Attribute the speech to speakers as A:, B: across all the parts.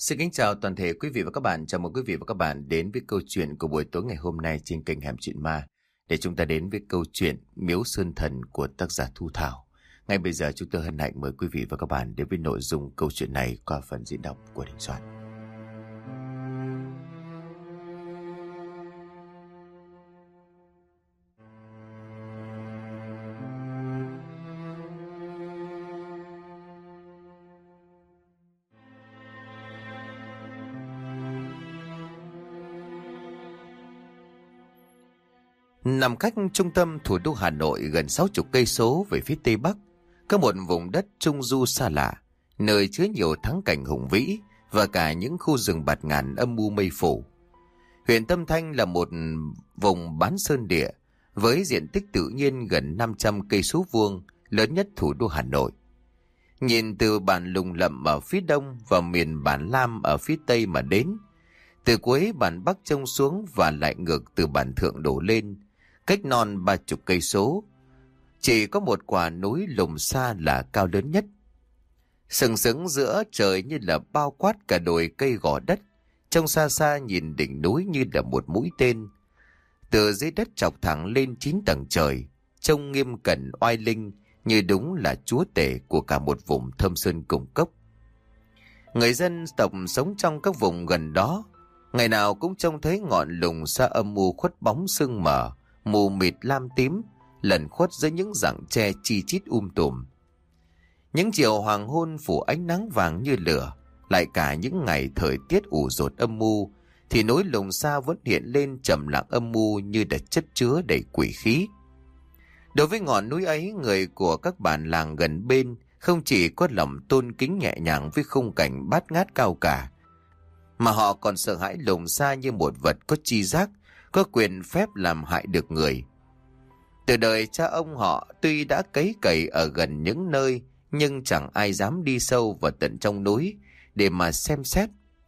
A: Xin kính chào toàn thể quý vị và các bạn. Chào mừng quý vị và các bạn đến với câu chuyện của buổi tối ngày hôm nay trên kênh Hẻm Chuyện Ma. Để chúng ta đến với câu chuyện Miếu Sơn Thần của tác giả Thu Thảo. Ngay bây giờ chúng tôi hân hạnh mời quý vị và các bạn đến với nội dung câu chuyện này qua phần diễn đọc của Đình Soạn. Nằm cách trung tâm thủ đô Hà Nội gần 60 cây số về phía tây bắc, có một vùng đất trung du xa lạ, nơi chứa nhiều thắng cảnh hùng vĩ và cả những khu rừng bạt ngàn âm u mây phủ. Huyện Tâm Thanh là một vùng bán sơn địa với diện tích tự nhiên gần 500 cây số vuông, lớn nhất thủ đô Hà Nội. Nhìn từ bản Lùng Lậm ở phía đông và miền bản Lam ở phía tây mà đến, từ cuối bản Bắc trông xuống và lại ngược từ bản Thượng đổ lên, cách non 30 cây số, chỉ có một quả núi Lùng Sa là cao lớn nhất. Sừng sững giữa trời như là bao quát cả đồi cây gò đất, trông xa xa nhìn đỉnh núi như là một mũi tên. Từ dưới đất chọc thẳng lên 9 tầng trời, trông nghiêm cẩn oai linh như đúng là chúa tể của cả một vùng thâm sơn cùng cốc. Người dân tộc sống trong các vùng gần đó, ngày nào cũng trông thấy ngọn Lùng Sa âm u khuất bóng sương mờ, mù mịt lam tím, lẩn khuất dưới những rặng tre chi chít tùm. Những chiều hoàng hôn phủ ánh nắng vàng như lửa, lại cả những ngày thời tiết ủ dột âm mưu, thì núi Lùng Sa vẫn hiện lên trầm lặng âm mưu như đã chất chứa đầy quỷ khí. Đối với ngọn núi ấy, người của các bản làng gần bên không chỉ có lòng tôn kính nhẹ nhàng với khung cảnh bát ngát cao cả, mà họ còn sợ hãi Lùng Sa như một vật có tri giác, có quyền phép làm hại được người. Từ đời cha ông họ tuy đã cấy cày ở gần những nơi, nhưng chẳng ai dám đi sâu vào tận trong núi để mà xem xét.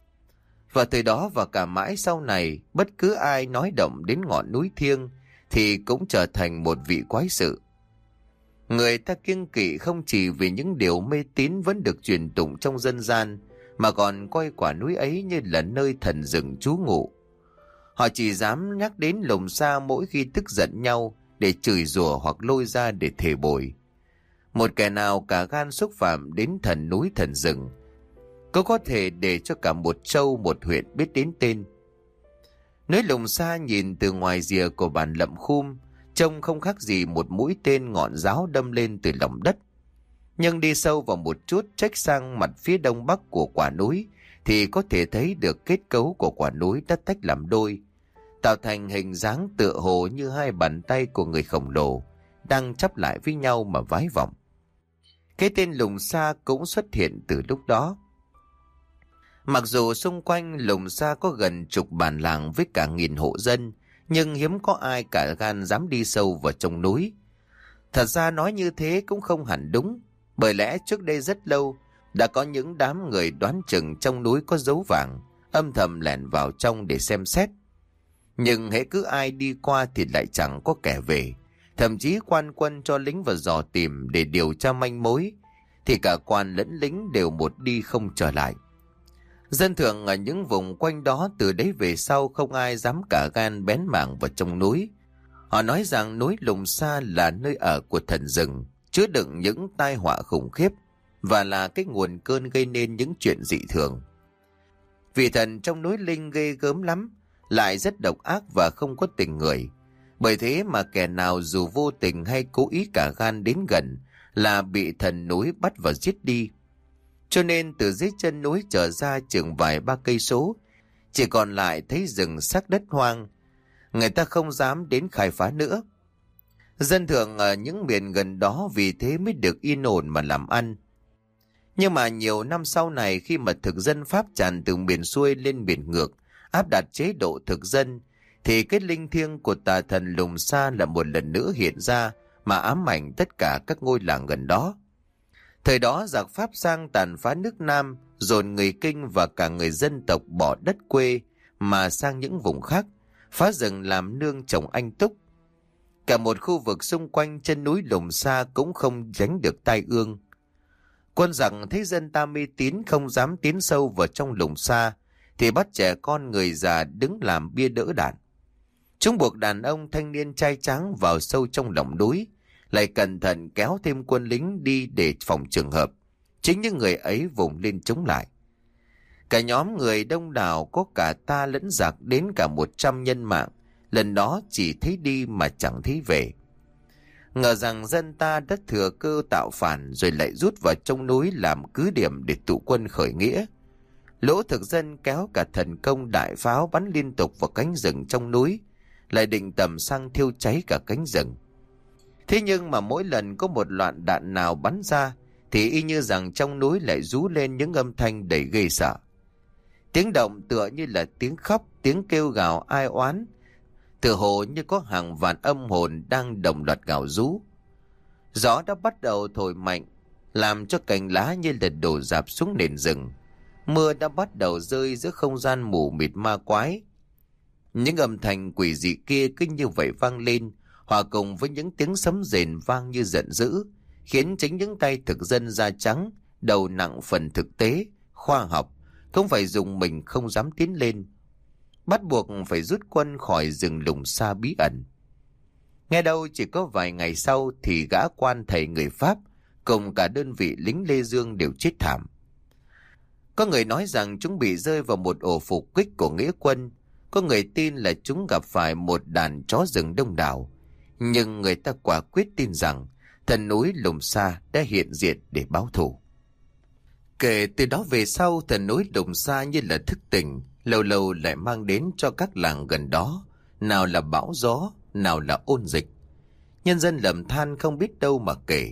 A: Và từ đó và cả mãi sau này, bất cứ ai nói động đến ngọn núi thiêng thì cũng trở thành một vị quái sự. Người ta kiêng kỵ không chỉ vì những điều mê tín vẫn được truyền tụng trong dân gian, mà còn coi quả núi ấy như là nơi thần rừng trú ngụ. Họ chỉ dám nhắc đến Lùng Sa mỗi khi tức giận nhau để chửi rủa hoặc lôi ra để thề bồi. Một kẻ nào cả gan xúc phạm đến thần núi thần rừng, có thể để cho cả một châu một huyện biết đến tên. Núi Lùng Sa nhìn từ ngoài rìa của bản Lậm Khum trông không khác gì một mũi tên ngọn giáo đâm lên từ lòng đất. Nhưng đi sâu vào một chút, trách sang mặt phía đông bắc của quả núi, thì có thể thấy được kết cấu của quả núi đã tách làm đôi, tạo thành hình dáng tựa hồ như hai bàn tay của người khổng lồ đang chắp lại với nhau mà vái vọng. Cái tên Lùng Sa cũng xuất hiện từ lúc đó. Mặc dù xung quanh Lùng Sa có gần chục bản làng với cả 1000 hộ dân, nhưng hiếm có ai cả gan dám đi sâu vào trong núi. Thật ra nói như thế cũng không hẳn đúng, bởi lẽ trước đây rất lâu đã có những đám người đoán chừng trong núi có dấu vàng, âm thầm lẻn vào trong để xem xét. Nhưng hễ cứ ai đi qua thì lại chẳng có kẻ về, thậm chí quan quân cho lính vào dò tìm để điều tra manh mối, thì cả quan lẫn lính đều một đi không trở lại. Dân thường ở những vùng quanh đó từ đấy về sau không ai dám cả gan bén mảng vào trong núi. Họ nói rằng núi Lùng Sa là nơi ở của thần rừng, chứa đựng những tai họa khủng khiếp và là cái nguồn cơn gây nên những chuyện dị thường. Vị thần trong núi linh ghê gớm lắm, lại rất độc ác và không có tình người. Bởi thế mà kẻ nào dù vô tình hay cố ý cả gan đến gần là bị thần núi bắt và giết đi. Cho nên từ dưới chân núi trở ra chừng vài 3 cây số, chỉ còn lại thấy rừng xác đất hoang. Người ta không dám đến khai phá nữa. Dân thường ở những miền gần đó vì thế mới được yên ổn mà làm ăn. Nhưng mà nhiều năm sau này, khi mà thực dân Pháp tràn từ miền xuôi lên miền ngược, áp đặt chế độ thực dân, thì cái linh thiêng của tà thần Lùng Sa là một lần nữa hiện ra mà ám ảnh tất cả các ngôi làng gần đó. Thời đó giặc Pháp sang tàn phá nước Nam, dồn người Kinh và cả người dân tộc bỏ đất quê mà sang những vùng khác, phá rừng làm nương trồng anh túc. Cả một khu vực xung quanh chân núi Lùng Sa cũng không tránh được tai ương. Quân giặc thấy dân ta mê tín không dám tiến sâu vào trong lùng xa, thì bắt trẻ con người già đứng làm bia đỡ đạn. Chúng buộc đàn ông thanh niên trai tráng vào sâu trong lòng núi, lại cẩn thận kéo thêm quân lính đi để phòng trường hợp chính những người ấy vùng lên chống lại. Cả nhóm người đông đảo, có cả ta lẫn giặc đến cả 100 nhân mạng, lần đó chỉ thấy đi mà chẳng thấy về. Ngờ rằng dân ta đã thừa cơ tạo phản rồi lại rút vào trong núi làm cứ điểm để tụ quân khởi nghĩa. Lỗ thực dân kéo cả thần công đại pháo bắn liên tục vào cánh rừng trong núi, lại định tầm sang thiêu cháy cả cánh rừng. Thế nhưng mà mỗi lần có một loạt đạn nào bắn ra thì y như rằng trong núi lại rú lên những âm thanh đầy ghê sợ. Tiếng động tựa như là tiếng khóc, tiếng kêu gào ai oán, tựa hồ như có hàng vạn âm hồn đang đồng loạt gào rú. Gió đã bắt đầu thổi mạnh, làm cho cành lá như là đổ rạp xuống nền rừng. Mưa đã bắt đầu rơi giữa không gian mù mịt ma quái. Những âm thanh quỷ dị kia cứ như vậy vang lên, hòa cùng với những tiếng sấm rền vang như giận dữ, khiến chính những tay thực dân da trắng, đầu nặng phần thực tế, khoa học, không phải dùng mình không dám tiến lên, bắt buộc phải rút quân khỏi rừng lùng xa bí ẩn. Nghe đâu chỉ có vài ngày sau thì gã quan thầy người Pháp cùng cả đơn vị lính Lê Dương đều chết thảm. Có người nói rằng chúng bị rơi vào một ổ phục kích của nghĩa quân, có người tin là chúng gặp phải một đàn chó rừng đông đảo, nhưng người ta quả quyết tin rằng thần núi Lùng Sa đã hiện diện để báo thù. Kể từ đó về sau, thần núi Lùng Sa như là thức tỉnh, lâu lâu lại mang đến cho các làng gần đó, nào là bão gió, nào là ôn dịch. Nhân dân lầm than không biết đâu mà kể.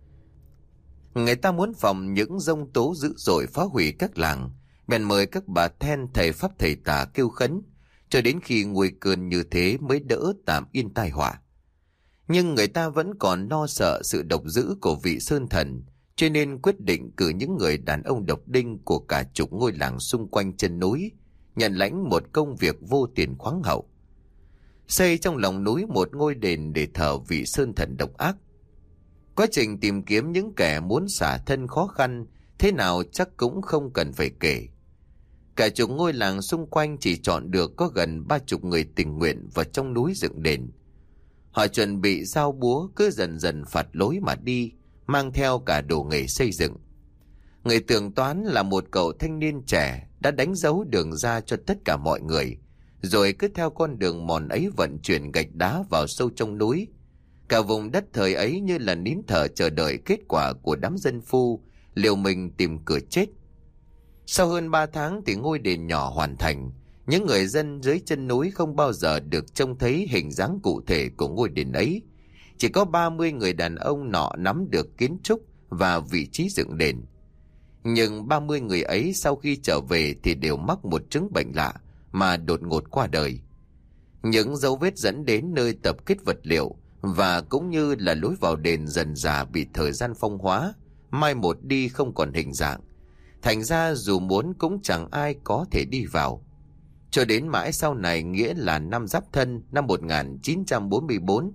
A: Người ta muốn phòng những giông tố dữ dội phá hủy các làng, bèn mời các bà then thầy pháp thầy tà kêu khấn, cho đến khi nguy cơn như thế mới đỡ tạm yên tai họa. Nhưng người ta vẫn còn lo sợ sự độc dữ của vị sơn thần, cho nên quyết định cử những người đàn ông độc đinh của cả chục ngôi làng xung quanh chân núi, nhận lãnh một công việc vô tiền khoáng hậu. Xây trong lòng núi một ngôi đền để thờ vị sơn thần độc ác. Quá trình tìm kiếm những kẻ muốn xả thân khó khăn thế nào chắc cũng không cần phải kể. Cả chục ngôi làng xung quanh chỉ chọn được có gần 30 người tình nguyện vào trong núi dựng đền. Họ chuẩn bị dao búa, cứ dần dần phạt lối mà đi, mang theo cả đồ nghề xây dựng. Người tưởng toán là một cậu thanh niên trẻ đã đánh dấu đường ra cho tất cả mọi người, rồi cứ theo con đường mòn ấy vận chuyển gạch đá vào sâu trong núi. Cả vùng đất thời ấy như là nín thở chờ đợi kết quả của đám dân phu liều mình tìm cửa chết. Sau hơn 3 tháng thì ngôi đền nhỏ hoàn thành. Những người dân dưới chân núi không bao giờ được trông thấy hình dáng cụ thể của ngôi đền ấy. Chỉ có 30 người đàn ông nọ nắm được kiến trúc và vị trí dựng đền. Nhưng 30 người ấy sau khi trở về thì đều mắc một chứng bệnh lạ mà đột ngột qua đời. Những dấu vết dẫn đến nơi tập kết vật liệu và cũng như là lối vào đền dần dà bị thời gian phong hóa, mai một đi không còn hình dạng. Thành ra dù muốn cũng chẳng ai có thể đi vào. Cho đến mãi sau này, nghĩa là năm Giáp Thân năm 1944.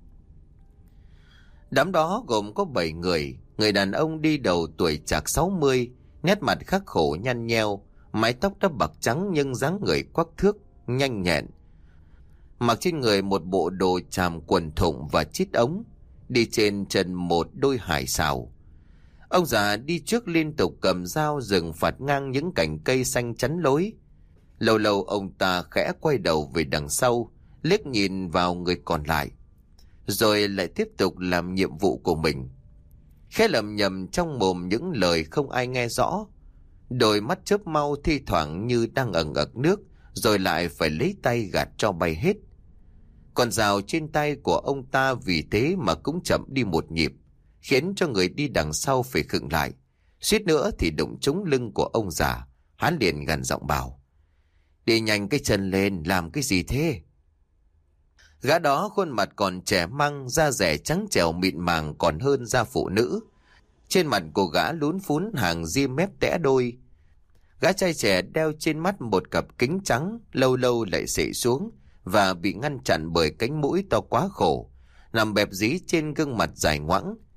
A: Đám đó gồm có 7 người, người đàn ông đi đầu tuổi chạc 60, nét mặt khắc khổ nhăn nheo, mái tóc đã bạc trắng nhưng dáng người quắc thước, nhanh nhẹn. Mặc trên người một bộ đồ tràm quần thụng và chít ống, đi trên chân một đôi hải sào. Ông già đi trước liên tục cầm dao rừng phạt ngang những cành cây xanh chắn lối. Lâu lâu ông ta khẽ quay đầu về đằng sau, liếc nhìn vào người còn lại, rồi lại tiếp tục làm nhiệm vụ của mình. Khẽ lẩm nhẩm trong mồm những lời không ai nghe rõ. Đôi mắt chớp mau thi thoảng như đang ẩn ực nước, rồi lại phải lấy tay gạt cho bay hết. Con dao trên tay của ông ta vì thế mà cũng chậm đi một nhịp, khiến cho người đi đằng sau phải khựng lại. Suýt nữa thì đụng trúng lưng của ông già. Hắn liền gằn giọng bảo: "Đi nhanh cái chân lên, làm cái gì thế?" Gã đó khuôn mặt còn trẻ măng, da dẻ trắng trẻo mịn màng còn hơn da phụ nữ. Trên mặt của gã lún phún hàng ria mép tẽ đôi. Gã trai trẻ đeo trên mắt một cặp kính trắng, lâu lâu lại xệ xuống và bị ngăn chặn bởi cánh mũi to quá khổ, nằm bẹp dí trên gương mặt dài ngoãng.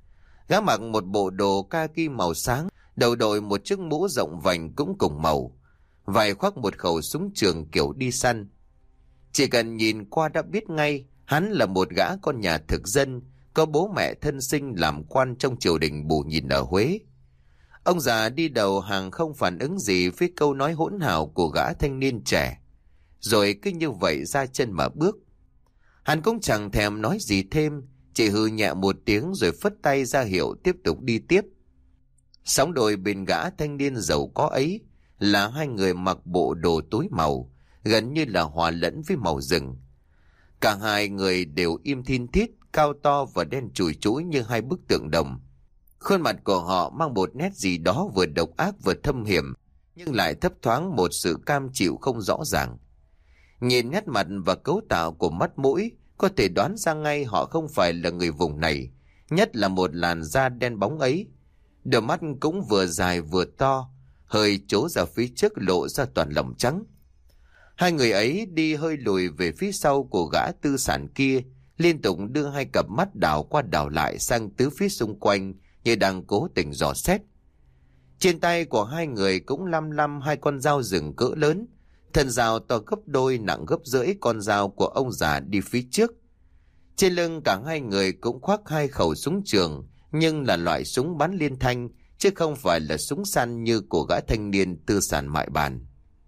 A: Gã mặc một bộ đồ kaki màu sáng, đầu đội một chiếc mũ rộng vành cũng cùng màu, vai khoác một khẩu súng trường kiểu đi săn. Chỉ cần nhìn qua đã biết ngay hắn là một gã con nhà thực dân, có bố mẹ thân sinh làm quan trong triều đình bù nhìn ở Huế. Ông già đi đầu hàng không phản ứng gì với câu nói hỗn hào của gã thanh niên trẻ, rồi cứ như vậy ra chân mà bước. Hắn cũng chẳng thèm nói gì thêm, chỉ hừ nhẹ một tiếng rồi phất tay ra hiệu tiếp tục đi tiếp. Sóng đôi bên gã thanh niên giàu có ấy là hai người mặc bộ đồ tối màu, gần như là hòa lẫn với màu rừng. Cả hai người đều im thin thít, cao to và đen chùi chũi như hai bức tượng đồng. Khuôn mặt của họ mang một nét gì đó vừa độc ác vừa thâm hiểm, nhưng lại thấp thoáng một sự cam chịu không rõ ràng. Nhìn nét mặt và cấu tạo của mắt mũi, có thể đoán ra ngay họ không phải là người vùng này, nhất là một làn da đen bóng ấy. Đôi mắt cũng vừa dài vừa to, hơi trố ra phía trước lộ ra toàn lòng trắng. Hai người ấy đi hơi lùi về phía sau của gã tư sản kia, liên tục đưa hai cặp mắt đảo qua đảo lại sang tứ phía xung quanh như đang cố tình dò xét. Trên tay của hai người cũng lăm lăm hai con dao rừng cỡ lớn, thân dao to gấp đôi nặng gấp rưỡi con dao của ông già đi phía trước. Trên lưng cả hai người cũng khoác hai khẩu súng trường, nhưng là loại súng bắn liên thanh, chứ không phải là súng săn như của gã thanh niên tư sản mại bàn.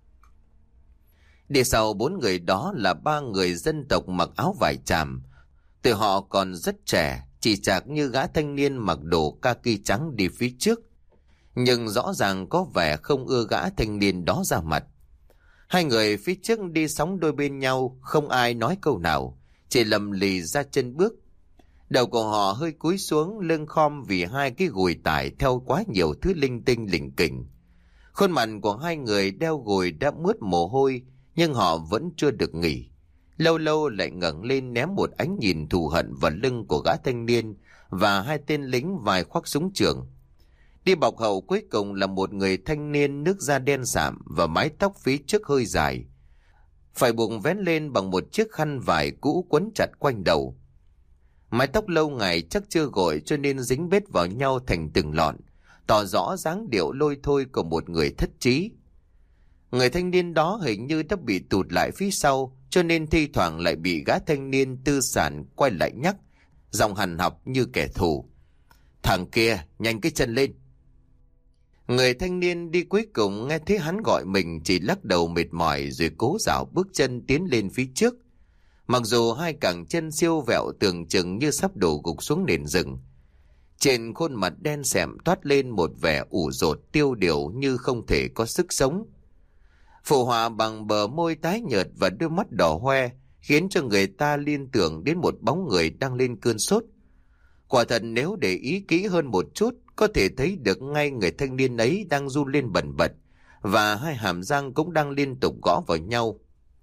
A: Đi sau bốn người đó là ba người dân tộc mặc áo vải tràm. Từ họ còn rất trẻ, chỉ chạc như gã thanh niên mặc đồ kaki trắng đi phía trước, nhưng rõ ràng có vẻ không ưa gã thanh niên đó ra mặt. Hai người phía trước đi sóng đôi bên nhau, không ai nói câu nào, chỉ lầm lì ra chân bước. Đầu của họ hơi cúi xuống, lưng khom vì hai cái gùi tải theo quá nhiều thứ linh tinh lỉnh kỉnh. Khuôn mặt của hai người đeo gùi đã mướt mồ hôi, nhưng họ vẫn chưa được nghỉ. Lâu lâu lại ngẩng lên ném một ánh nhìn thù hận vào lưng của gã thanh niên và hai tên lính vai khoác súng trường. Đi bọc hậu cuối cùng là một người thanh niên nước da đen sạm và mái tóc phía trước hơi dài, phải buộc vén lên bằng một chiếc khăn vải cũ quấn chặt quanh đầu. Mái tóc lâu ngày chắc chưa gội cho nên dính bết vào nhau thành từng lọn, tỏ rõ dáng điệu lôi thôi của một người thất trí. Người thanh niên đó hình như đã bị tụt lại phía sau, cho nên thi thoảng lại bị gã thanh niên tư sản quay lại nhắc, giọng hằn học như kẻ thù: "Thằng kia, nhanh cái chân lên." Người thanh niên đi cuối cùng nghe thấy hắn gọi mình chỉ lắc đầu mệt mỏi rồi cố dạo bước chân tiến lên phía trước. Mặc dù hai cẳng chân siêu vẹo tưởng chừng như sắp đổ gục xuống nền rừng. Trên khuôn mặt đen sẹm toát lên một vẻ ủ rột tiêu điều như không thể có sức sống. Phụ họa bằng bờ môi tái nhợt và đôi mắt đỏ hoe khiến cho người ta liên tưởng đến một bóng người đang lên cơn sốt. Quả thật nếu để ý kỹ hơn một chút, có thể thấy được ngay người thanh niên ấy đang run lên bần bật và hai hàm răng cũng đang liên tục gõ vào nhau.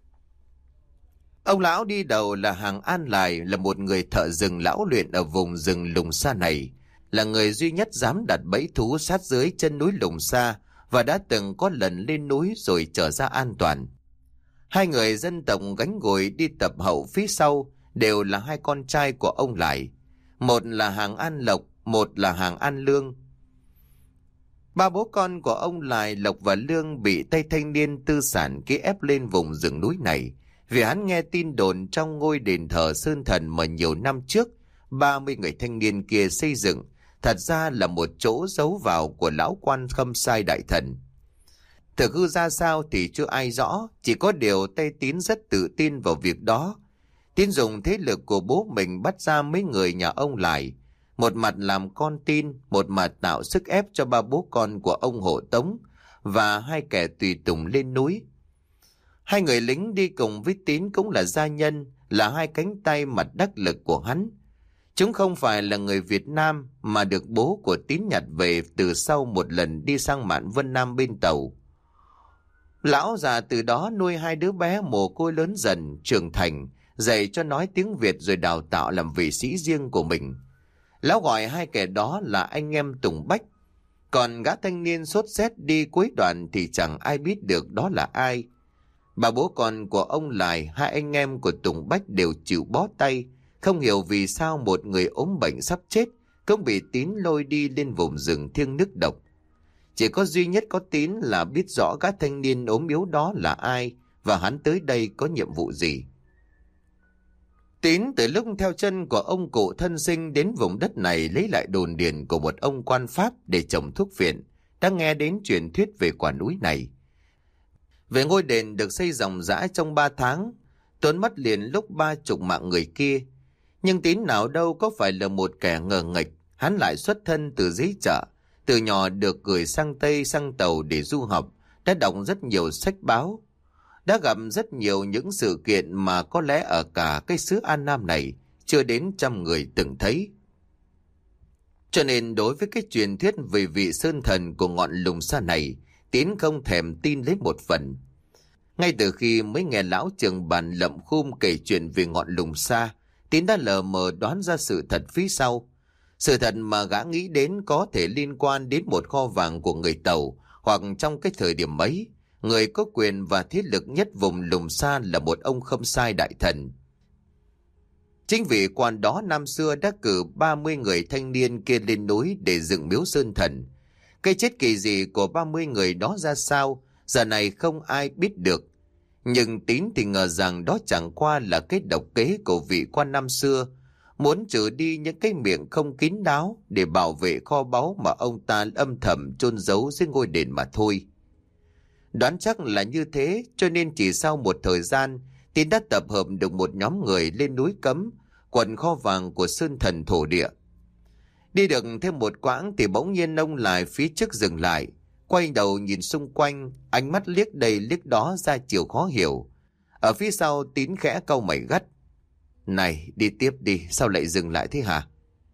A: Ông lão đi đầu là Hàng An Lại, là một người thợ rừng lão luyện ở vùng rừng Lùng Sa này, là người duy nhất dám đặt bẫy thú sát dưới chân núi Lùng Sa và đã từng có lần lên núi rồi trở ra an toàn. Hai người dân tộc gánh gùi đi tập hậu phía sau đều là hai con trai của ông Lại, một là Hàng An Lộc, một là Hàng An Lương. Ba bố con của ông Lại, Lộc và Lương bị tay thanh niên tư sản kia ép lên vùng rừng núi này vì hắn nghe tin đồn trong ngôi đền thờ Sơn Thần mà nhiều năm trước 30 người thanh niên kia xây dựng thật ra là một chỗ giấu vào của lão quan Khâm Sai đại thần. Thực hư ra sao thì chưa ai rõ, chỉ có điều Tây Tín rất tự tin vào việc đó. Tín dùng thế lực của bố mình bắt ra mấy người nhà ông Lại, một mặt làm con tin, một mặt tạo sức ép cho ba bố con của ông hộ tống và hai kẻ tùy tùng lên núi. Hai người lính đi cùng với Tín cũng là gia nhân, là hai cánh tay mặt đắc lực của hắn. Chúng không phải là người Việt Nam mà được bố của Tín nhặt về từ sau một lần đi sang mạn Vân Nam bên tàu. Lão già từ đó nuôi hai đứa bé mồ côi lớn dần, trưởng thành, dạy cho nói tiếng Việt rồi đào tạo làm vị sĩ riêng của mình. Lão gọi hai kẻ đó là anh em Tùng Bách. Còn gã thanh niên sốt rét đi cuối đoạn thì chẳng ai biết được đó là ai. Bà bố con của ông Lại, hai anh em của Tùng Bách đều chịu bó tay, không hiểu vì sao một người ốm bệnh sắp chết cũng bị Tín lôi đi lên vùng rừng thiêng nước độc. Chỉ có duy nhất có Tín là biết rõ gã thanh niên ốm yếu đó là ai và hắn tới đây có nhiệm vụ gì. Tín từ lúc theo chân của ông cụ thân sinh đến vùng đất này lấy lại đồn điền của một ông quan Pháp để trồng thuốc phiện, đã nghe đến truyền thuyết về quả núi này. Về ngôi đền được xây ròng rã trong 3 tháng, tốn mất liền lúc 30 mạng người kia. Nhưng Tín nào đâu có phải là một kẻ ngờ nghệch, hắn lại xuất thân từ dưới chợ, từ nhỏ được gửi sang Tây sang Tàu để du học, đã đọc rất nhiều sách báo, đã gặp rất nhiều những sự kiện mà có lẽ ở cả cái xứ An Nam này chưa đến 100 người từng thấy. Cho nên đối với cái truyền thuyết về vị sơn thần của ngọn Lùng Sa này, Tín không thèm tin lấy một phần. Ngay từ khi mới nghe lão trường bàn Lậm Khum kể chuyện về ngọn Lùng Sa, Tín đã lờ mờ đoán ra sự thật phía sau. Sự thật mà gã nghĩ đến có thể liên quan đến một kho vàng của người Tàu, hoặc trong cái thời điểm ấy, người có quyền và thế lực nhất vùng Lùng Sa là một ông Khâm Sai đại thần. Chính vị quan đó năm xưa đã cử 30 người thanh niên kia lên núi để dựng miếu sơn thần. Cái chết kỳ dị của 30 người đó ra sao, giờ này không ai biết được. Nhưng Tín thì ngờ rằng đó chẳng qua là cái độc kế của vị quan năm xưa, muốn trừ đi những cái miệng không kín đáo để bảo vệ kho báu mà ông ta âm thầm chôn giấu dưới ngôi đền mà thôi. Đoán chắc là như thế, cho nên chỉ sau một thời gian, Tín đã tập hợp được một nhóm người lên núi Cấm, quận kho vàng của sơn thần thổ địa. Đi được thêm một quãng thì bỗng nhiên ông lại phía trước dừng lại, quay đầu nhìn xung quanh, ánh mắt liếc đây liếc đó ra chiều khó hiểu. Ở phía sau Tín khẽ cau mày gắt: "Này, đi tiếp đi, sao lại dừng lại thế hả?"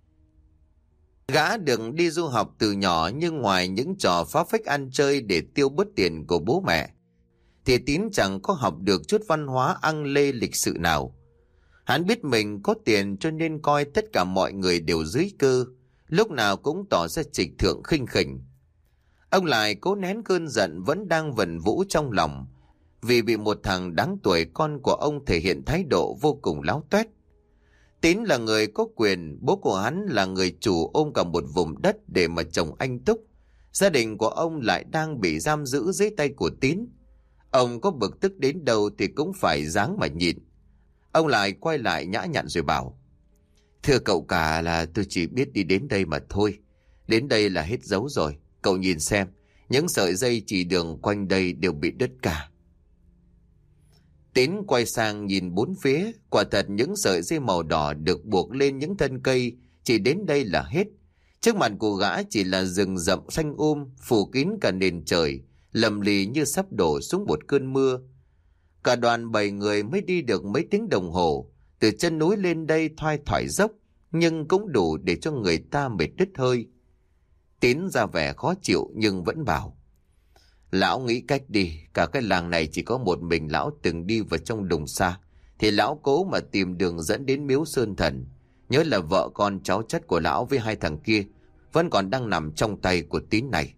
A: Gã được đi du học từ nhỏ, nhưng ngoài những trò phá phách ăn chơi để tiêu bớt tiền của bố mẹ, thì Tín chẳng có học được chút văn hóa ăn lê lịch sự nào. Hắn biết mình có tiền cho nên coi tất cả mọi người đều dưới cơ, lúc nào cũng tỏ ra trịch thượng khinh khỉnh. Ông lại cố nén cơn giận vẫn đang vẩn vũ trong lòng, vì bị một thằng đáng tuổi con của ông thể hiện thái độ vô cùng láo tuét. Tín là người có quyền, bố của hắn là người chủ ôm cả một vùng đất để mà trồng anh túc. Gia đình của ông lại đang bị giam giữ dưới tay của Tín. Ông có bực tức đến đâu thì cũng phải ráng mà nhịn. Ông lại quay lại nhã nhặn rồi bảo: "Thưa cậu cả, là tôi chỉ biết đi đến đây mà thôi. Đến đây là hết dấu rồi. Cậu nhìn xem, những sợi dây chỉ đường quanh đây đều bị đứt cả." Tín quay sang nhìn bốn phía, quả thật những sợi dây màu đỏ được buộc lên những thân cây chỉ đến đây là hết. Trước mặt của gã chỉ là rừng rậm xanh phủ kín cả nền trời, lầm lì như sắp đổ xuống một cơn mưa. Cả đoàn 7 người mới đi được mấy tiếng đồng hồ, từ chân núi lên đây thoai thoải dốc, nhưng cũng đủ để cho người ta mệt đứt hơi. Tín ra vẻ khó chịu nhưng vẫn bảo: "Lão nghĩ cách đi, cả cái làng này chỉ có một mình lão từng đi vào trong Lùng Sa, thì lão cố mà tìm đường dẫn đến miếu sơn thần. Nhớ là vợ con cháu chất của lão với 2 thằng kia vẫn còn đang nằm trong tay của Tín này."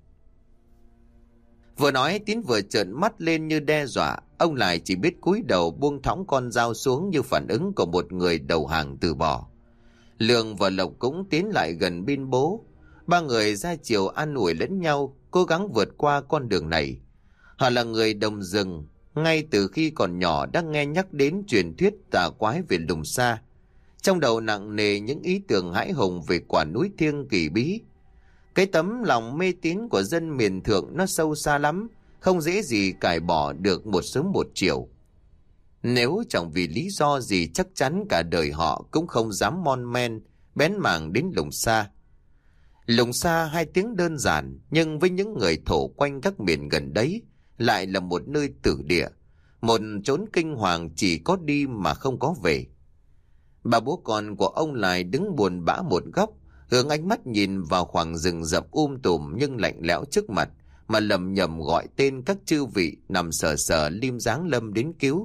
A: Vừa nói Tín vừa trợn mắt lên như đe dọa, ông lại chỉ biết cúi đầu buông thõng con dao xuống như phản ứng của một người đầu hàng từ bỏ. Lương và Lộc cũng tiến lại gần bên bố. 3 người ra chiều an ủi lẫn nhau, cố gắng vượt qua con đường này. Họ là người đồng rừng, ngay từ khi còn nhỏ đã nghe nhắc đến truyền thuyết tà quái về Lùng Sa. Trong đầu nặng nề những ý tưởng hãi hùng về quả núi thiêng kỳ bí. Cái tấm lòng mê tín của dân miền thượng nó sâu xa lắm, không dễ gì cải bỏ được một sớm một chiều. Nếu chẳng vì lý do gì, chắc chắn cả đời họ cũng không dám mon men bén mảng đến Lùng Sa. Lùng Sa 2 tiếng đơn giản, nhưng với những người thổ quanh các miền gần đấy lại là một nơi tử địa, một chốn kinh hoàng chỉ có đi mà không có về. Bà bố con của ông lại đứng buồn bã một góc, hướng ánh mắt nhìn vào khoảng rừng rậm tùm nhưng lạnh lẽo trước mặt, mà lầm nhầm gọi tên các chư vị nằm sờ sờ lim dáng lâm đến cứu.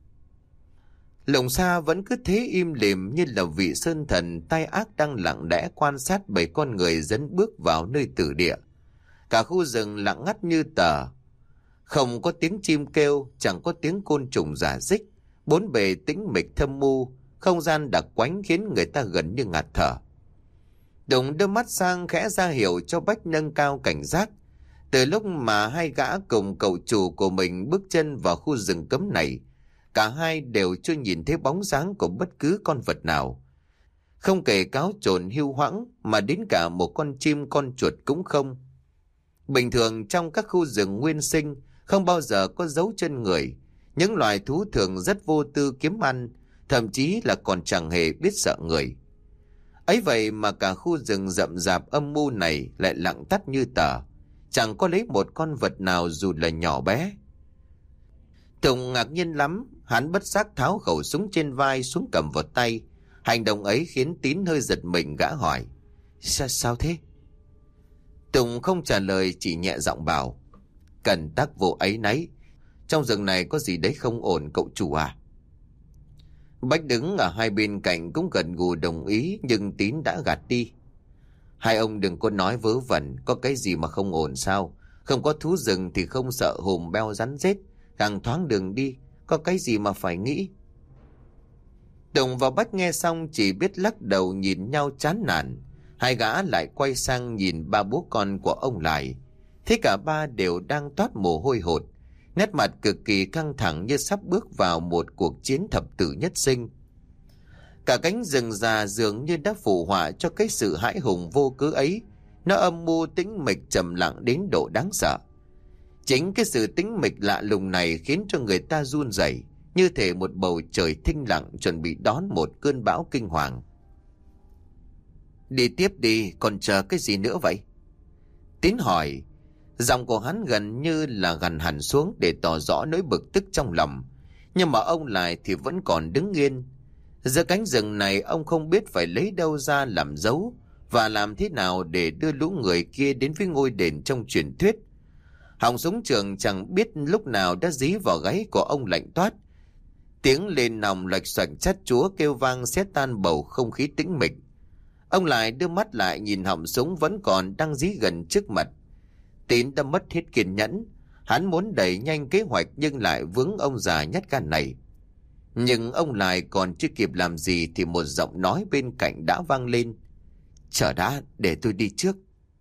A: Lùng Sa vẫn cứ thế im lìm như là vị sơn thần tai ác đang lặng lẽ quan sát 7 con người dẫn bước vào nơi tử địa. Cả khu rừng lặng ngắt như tờ, không có tiếng chim kêu, chẳng có tiếng côn trùng rả rích, bốn bề tĩnh mịch thâm u, không gian đặc quánh khiến người ta gần như ngạt thở. Tùng đưa mắt sang khẽ ra hiệu cho Bách nâng cao cảnh giác. Từ lúc mà hai gã cùng cậu chủ của mình bước chân vào khu rừng cấm này, cả hai đều chưa nhìn thấy bóng dáng của bất cứ con vật nào. Không kể cáo trồn hiu hoãng, mà đến cả một con chim con chuột cũng không. Bình thường trong các khu rừng nguyên sinh không bao giờ có dấu chân người. Những loài thú thường rất vô tư kiếm ăn, thậm chí là còn chẳng hề biết sợ người. Ấy vậy mà cả khu rừng rậm rạp âm mưu này lại lặng tắt như tờ, chẳng có lấy một con vật nào dù là nhỏ bé. Tùng ngạc nhiên lắm, hắn bất giác tháo khẩu súng trên vai xuống cầm vào tay. Hành động ấy khiến Tín hơi giật mình, gã hỏi: Sao thế? Tùng không trả lời, chỉ nhẹ giọng bảo: Cần tác vụ ấy nấy, trong rừng này có gì đấy không ổn cậu chủ à? Bách đứng ở hai bên cạnh cũng gần gù đồng ý, nhưng Tín đã gạt đi. Hai ông đừng có nói vớ vẩn, có cái gì mà không ổn sao? Không có thú rừng thì không sợ hùm beo rắn rết, càng thoáng đường đi, có cái gì mà phải nghĩ. Tùng và Bách nghe xong chỉ biết lắc đầu nhìn nhau chán nản. Hai gã lại quay sang nhìn ba bố con của ông lại. Thế cả ba đều đang toát mồ hôi hột, nét mặt cực kỳ căng thẳng như sắp bước vào một cuộc chiến thập tử nhất sinh. Cả cánh rừng già dường như đã phù họa cho cái sự hãi hùng vô cớ ấy. Nó âm mưu tĩnh mịch trầm lặng đến độ đáng sợ. Chính cái sự tĩnh mịch lạ lùng này khiến cho người ta run rẩy, như thể một bầu trời thinh lặng chuẩn bị đón một cơn bão kinh hoàng. Đi tiếp đi, còn chờ cái gì nữa vậy? Tín hỏi. Giọng của hắn gần như là gằn hẳn xuống để tỏ rõ nỗi bực tức trong lòng. Nhưng mà ông lại thì vẫn còn đứng yên. Giữa cánh rừng này ông không biết phải lấy đâu ra làm dấu, và làm thế nào để đưa lũ người kia đến với ngôi đền trong truyền thuyết. Họng súng trường chẳng biết lúc nào đã dí vào gáy của ông lạnh toát. Tiếng lên nòng lạch xoạch chát chúa kêu vang xé tan bầu không khí tĩnh mịch. Ông lại đưa mắt lại nhìn họng súng vẫn còn đang dí gần trước mặt. Tín đã mất hết kiên nhẫn. Hắn muốn đẩy nhanh kế hoạch nhưng lại vướng ông già nhát gan này. Nhưng ông lại còn chưa kịp làm gì thì một giọng nói bên cạnh đã vang lên: Chờ đã, để tôi đi trước.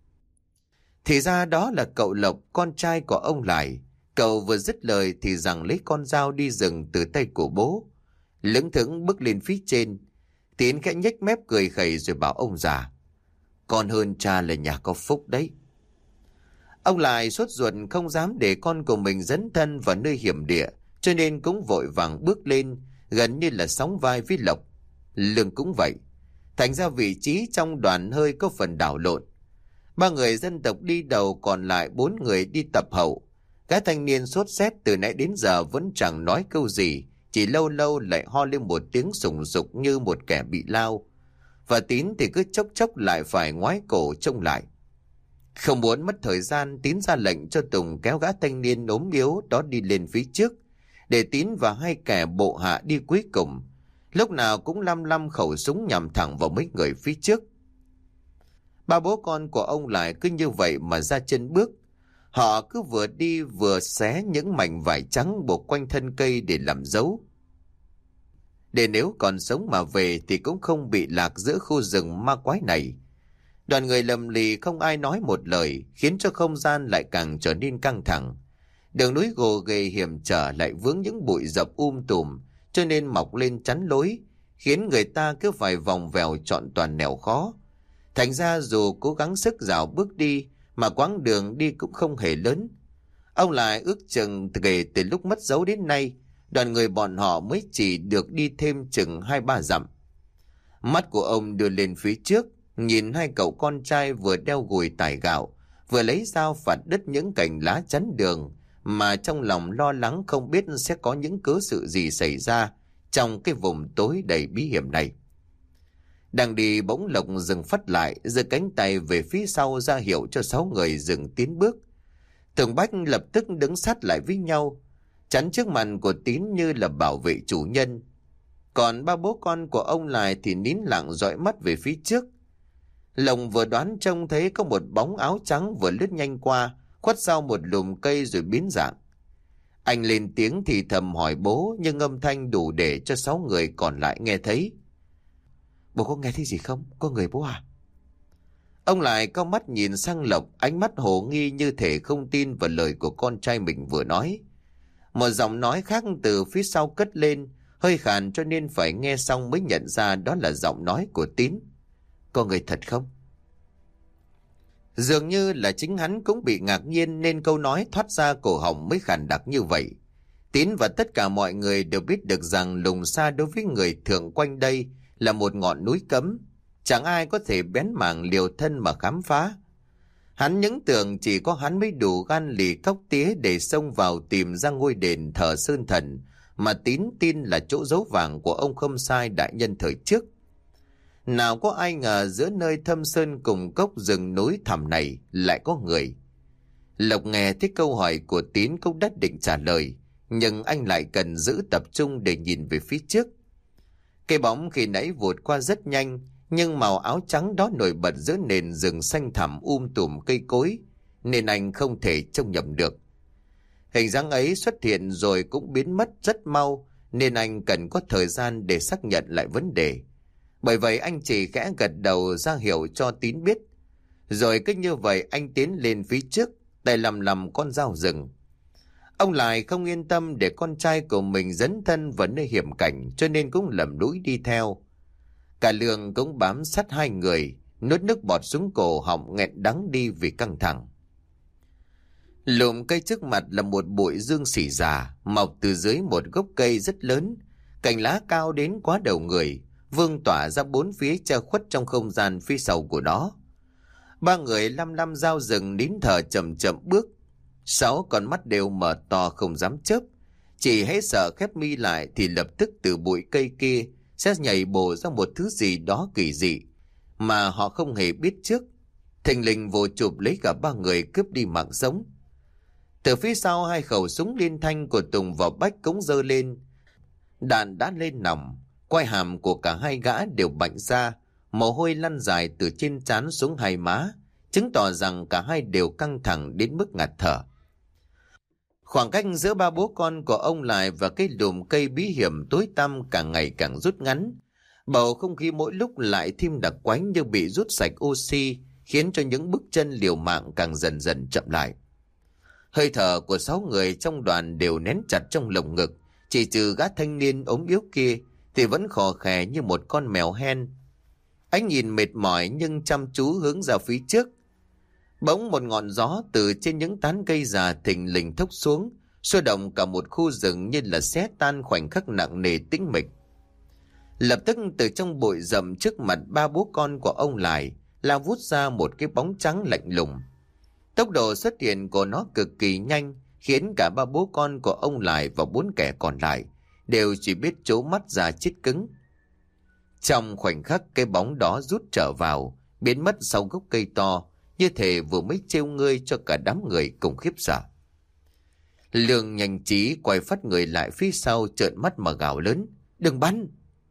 A: Thì ra đó là cậu Lộc, con trai của ông Lại. Cậu vừa dứt lời thì giằng lấy con dao đi rừng từ tay của bố, lững thững bước lên phía trên. Tín khẽ nhếch mép cười khẩy rồi bảo ông già: Con hơn cha là nhà có phúc đấy. Ông Lại sốt ruột không dám để con của mình dấn thân vào nơi hiểm địa, cho nên cũng vội vàng bước lên, gần như là sóng vai với Lộc. Lương cũng vậy. Thành ra vị trí trong đoàn hơi có phần đảo lộn. Ba người dân tộc đi đầu, còn lại 4 người đi tập hậu. Gã thanh niên sốt sét từ nãy đến giờ vẫn chẳng nói câu gì, chỉ lâu lâu lại ho lên một tiếng sùng sục như một kẻ bị lao. Và Tín thì cứ chốc chốc lại phải ngoái cổ trông lại. Không muốn mất thời gian, Tín ra lệnh cho Tùng kéo gã thanh niên ốm yếu đó đi lên phía trước, để Tín và hai kẻ bộ hạ đi cuối cùng, lúc nào cũng lăm lăm khẩu súng nhằm thẳng vào mấy người phía trước. Ba bố con của ông lại cứ như vậy mà ra chân bước. Họ cứ vừa đi vừa xé những mảnh vải trắng buộc quanh thân cây để làm dấu, để nếu còn sống mà về thì cũng không bị lạc giữa khu rừng ma quái này. Đoàn người lầm lì không ai nói một lời, khiến cho không gian lại càng trở nên căng thẳng. Đường núi gồ ghề hiểm trở lại vướng những bụi rậm tùm, cho nên mọc lên chắn lối, khiến người ta cứ phải vòng vèo chọn toàn nẻo khó. Thành ra dù cố gắng sức dạo bước đi mà quãng đường đi cũng không hề lớn. Ông lại ước chừng kể từ lúc mất dấu đến nay, đoàn người bọn họ mới chỉ được đi thêm chừng 2-3 dặm. Mắt của ông đưa lên phía trước, nhìn hai cậu con trai vừa đeo gùi tải gạo, vừa lấy dao phạt đứt những cành lá chắn đường, mà trong lòng lo lắng không biết sẽ có những cớ sự gì xảy ra trong cái vùng tối đầy bí hiểm này. Đang đi bỗng Lộc dừng phắt lại, giơ cánh tay về phía sau ra hiệu cho 6 người dừng tiến bước. Tường Bách lập tức đứng sát lại với nhau, chắn trước mặt của Tín như là bảo vệ chủ nhân. Còn ba bố con của ông lại thì nín lặng dõi mắt về phía trước. Lộc vừa đoán trông thấy có một bóng áo trắng vừa lướt nhanh qua, khuất sau một lùm cây rồi biến dạng. Anh lên tiếng thì thầm hỏi bố, nhưng âm thanh đủ để cho 6 người còn lại nghe thấy. Bố có nghe thấy gì không? Có người bố à? Ông lại cau mắt nhìn sang Lộc, ánh mắt hồ nghi như thể không tin vào lời của con trai mình vừa nói. Một giọng nói khác từ phía sau cất lên, hơi khàn cho nên phải nghe xong mới nhận ra đó là giọng nói của Tín. Có người thật không? Dường như là chính hắn cũng bị ngạc nhiên nên câu nói thoát ra cổ họng mới khàn đặc như vậy. Tín và tất cả mọi người đều biết được rằng Lùng Sa đối với người thường quanh đây là một ngọn núi cấm. Chẳng ai có thể bén mảng liều thân mà khám phá. Hắn những tưởng chỉ có hắn mới đủ gan lì cóc tía để xông vào tìm ra ngôi đền thờ Sơn Thần mà Tín tin là chỗ giấu vàng của ông Khâm Sai đại nhân thời trước. Nào có ai ngờ giữa nơi thâm sơn cùng cốc rừng núi thẳm này lại có người. Lộc nghe thấy câu hỏi của Tín cũng đã định trả lời, nhưng anh lại cần giữ tập trung để nhìn về phía trước. Cái bóng khi nãy vụt qua rất nhanh, nhưng màu áo trắng đó nổi bật giữa nền rừng xanh thẳm tùm cây cối, nên anh không thể trông nhầm được. Hình dáng ấy xuất hiện rồi cũng biến mất rất mau, nên anh cần có thời gian để xác nhận lại vấn đề. Bởi vậy anh chỉ khẽ gật đầu ra hiệu cho Tín biết. Rồi cứ như vậy anh tiến lên phía trước, tay lầm con dao rừng. Ông lại không yên tâm để con trai của mình dấn thân vào nơi hiểm cảnh, cho nên cũng lầm lũi đi theo. Cả Lương cũng bám sát hai người, nuốt nước bọt xuống cổ họng nghẹn đắng đi vì căng thẳng. Lùm cây trước mặt là một bụi dương xỉ già, mọc từ dưới một gốc cây rất lớn, cành lá cao đến quá đầu người, vương tỏa ra bốn phía che khuất trong không gian phía sau của nó. Ba người lăm dao rừng nín thở chậm chậm bước. Sáu con mắt đều mở to không dám chớp, chỉ hễ sợ khép mi lại thì lập tức từ bụi cây kia sẽ nhảy bổ ra một thứ gì đó kỳ dị mà họ không hề biết trước. Thình lình vồ chụp lấy cả ba người, cướp đi mạng sống. Từ phía sau, hai khẩu súng liên thanh của Tùng và Bách cũng giơ lên. Đạn đã lên nòng, quai hàm của cả hai gã đều bạnh ra, mồ hôi lăn dài từ trên trán xuống hai má, chứng tỏ rằng cả hai đều căng thẳng đến mức ngạt thở. Khoảng cách giữa ba bố con của ông Lại và cái lùm cây bí hiểm tối tăm càng ngày càng rút ngắn. Bầu không khí mỗi lúc lại thêm đặc quánh như bị rút sạch oxy, khiến cho những bước chân liều mạng càng dần dần chậm lại. Hơi thở của 6 người trong đoàn đều nén chặt trong lồng ngực, chỉ trừ gã thanh niên ốm yếu kia thì vẫn khò khè như một con mèo hen. Anh nhìn mệt mỏi nhưng chăm chú hướng ra phía trước. Bỗng một ngọn gió từ trên những tán cây già thình lình thốc xuống, xô động cả một khu rừng như là xé tan khoảnh khắc nặng nề tĩnh mịch. Lập tức từ trong bụi rậm trước mặt ba bố con của ông Lại lao vút ra một cái bóng trắng lạnh lùng. Tốc độ xuất hiện của nó cực kỳ nhanh, khiến cả ba bố con của ông Lại và 4 kẻ còn lại đều chỉ biết trố mắt ra chết cứng. Trong khoảnh khắc, cái bóng đó rút trở vào, biến mất sau gốc cây to, như thể vừa mới trêu ngươi cho cả đám người cùng khiếp sợ. Lương nhanh trí quay phát người lại phía sau, trợn mắt mà gào lớn: "Đừng bắn!"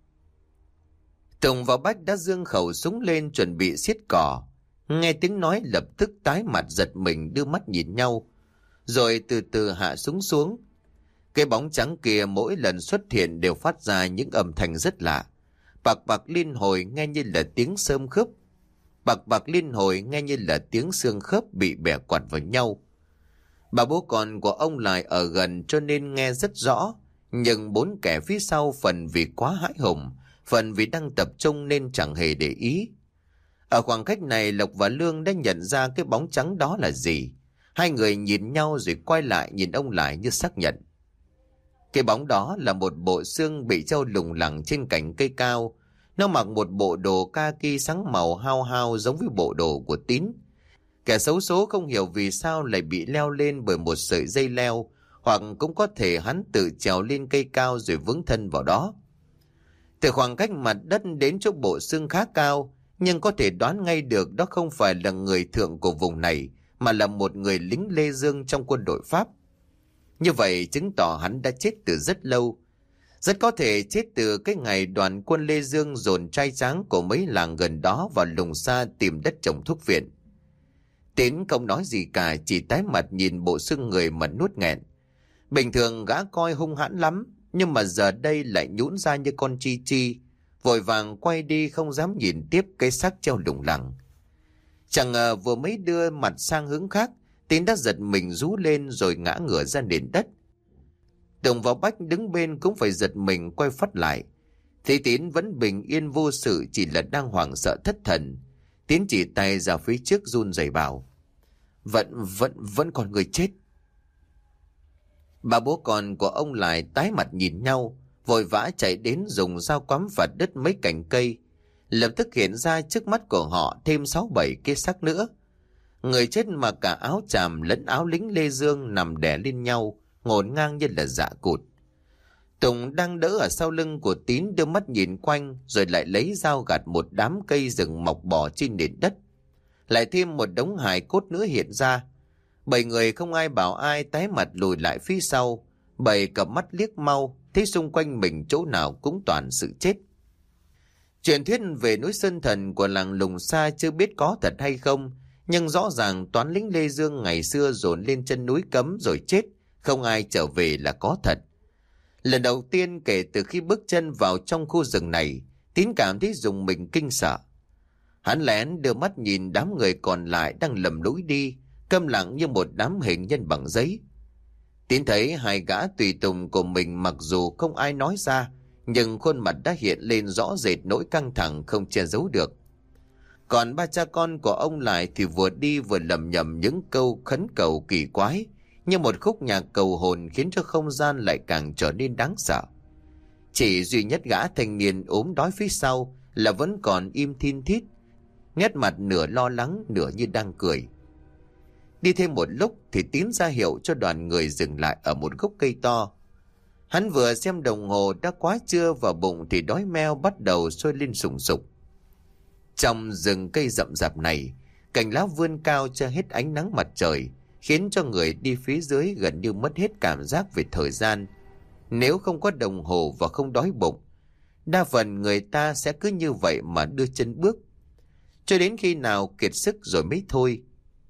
A: Tùng và Bách đã giương khẩu súng lên chuẩn bị xiết cỏ. Nghe tiếng nói lập tức tái mặt giật mình, đưa mắt nhìn nhau, rồi từ từ hạ súng xuống. Cái bóng trắng kia mỗi lần xuất hiện đều phát ra những âm thanh rất lạ, bạc bạc liên hồi nghe như là tiếng xương khớp, bạc bạc liên hồi nghe như là tiếng xương khớp bị bẻ quạt vào nhau. Bà bố con của ông Lại ở gần cho nên nghe rất rõ, nhưng 4 kẻ phía sau phần vì quá hãi hùng, phần vì đang tập trung nên chẳng hề để ý. Ở khoảng cách này, Lộc và Lương đã nhận ra cái bóng trắng đó là gì. Hai người nhìn nhau rồi quay lại nhìn ông Lại như xác nhận. Cái bóng đó là một bộ xương bị treo lủng lẳng trên cành cây cao. Nó mặc một bộ đồ kaki sáng màu hao hao giống với bộ đồ của Tín. Kẻ xấu số không hiểu vì sao lại bị leo lên bởi một sợi dây leo, hoặc cũng có thể hắn tự trèo lên cây cao rồi vướng thân vào đó. Từ khoảng cách mặt đất đến chỗ bộ xương khá cao, nhưng có thể đoán ngay được đó không phải là người thượng của vùng này, mà là một người lính Lê Dương trong quân đội Pháp. Như vậy chứng tỏ hắn đã chết từ rất lâu. Rất có thể chết từ cái ngày đoàn quân Lê Dương dồn trai tráng của mấy làng gần đó vào Lùng Sa tìm đất trồng thuốc viện. Tín không nói gì cả, chỉ tái mặt nhìn bộ xương người mà nuốt nghẹn. Bình thường gã coi hung hãn lắm, nhưng mà giờ đây lại nhũn ra như con chi chi, vội vàng quay đi không dám nhìn tiếp cái xác treo lủng lẳng. Chẳng ngờ vừa mới đưa mặt sang hướng khác, Tín đã giật mình rú lên rồi ngã ngửa ra nền đất. Tùng và Bách đứng bên cũng phải giật mình quay phát lại. Thấy Tín vẫn bình yên vô sự, chỉ là đang hoảng sợ thất thần. Tín chỉ tay ra phía trước run rẩy bảo: Vẫn còn người chết. Bà bố con của ông lại tái mặt nhìn nhau, vội vã chạy đến dùng dao quắm phạt đứt mấy cành cây. Lập tức hiện ra trước mắt của họ thêm 6-7 cái xác nữa. Người chết mà cả áo chàm lẫn áo lính Lê Dương nằm đè lên nhau, ngổn ngang như là dạ cụt. Tùng đang đỡ ở sau lưng của Tín đưa mắt nhìn quanh, rồi lại lấy dao gạt một đám cây rừng mọc bò trên nền đất. Lại thêm một đống hài cốt nữa hiện ra. 7 người không ai bảo ai, tái mặt lùi lại phía sau. 7 cặp mắt liếc mau, thấy xung quanh mình chỗ nào cũng toàn sự chết. Truyền thuyết về núi Sơn Thần của làng Lùng Sa chưa biết có thật hay không, nhưng rõ ràng toán lính Lê Dương ngày xưa dồn lên chân núi cấm rồi chết, không ai trở về là có thật. Lần đầu tiên kể từ khi bước chân vào trong khu rừng này, Tín cảm thấy rùng mình kinh sợ. Hắn lén đưa mắt nhìn đám người còn lại đang lầm lũi đi, câm lặng như một đám hình nhân bằng giấy. Tín thấy hai gã tùy tùng của mình mặc dù không ai nói ra, nhưng khuôn mặt đã hiện lên rõ rệt nỗi căng thẳng không che giấu được. Còn ba cha con của ông lại thì vừa đi vừa lẩm nhẩm những câu khấn cầu kỳ quái, như một khúc nhạc cầu hồn khiến cho không gian lại càng trở nên đáng sợ. Chỉ duy nhất gã thanh niên ốm đói phía sau là vẫn còn im thin thít, nét mặt nửa lo lắng nửa như đang cười. Đi thêm một lúc thì Tín ra hiệu cho đoàn người dừng lại ở một gốc cây to. Hắn vừa xem đồng hồ đã quá trưa và bụng thì đói meo bắt đầu sôi lên sùng sục. Trong rừng cây rậm rạp này, cành lá vươn cao cho hết ánh nắng mặt trời, khiến cho người đi phía dưới gần như mất hết cảm giác về thời gian. Nếu không có đồng hồ và không đói bụng, đa phần người ta sẽ cứ như vậy mà đưa chân bước, cho đến khi nào kiệt sức rồi mới thôi.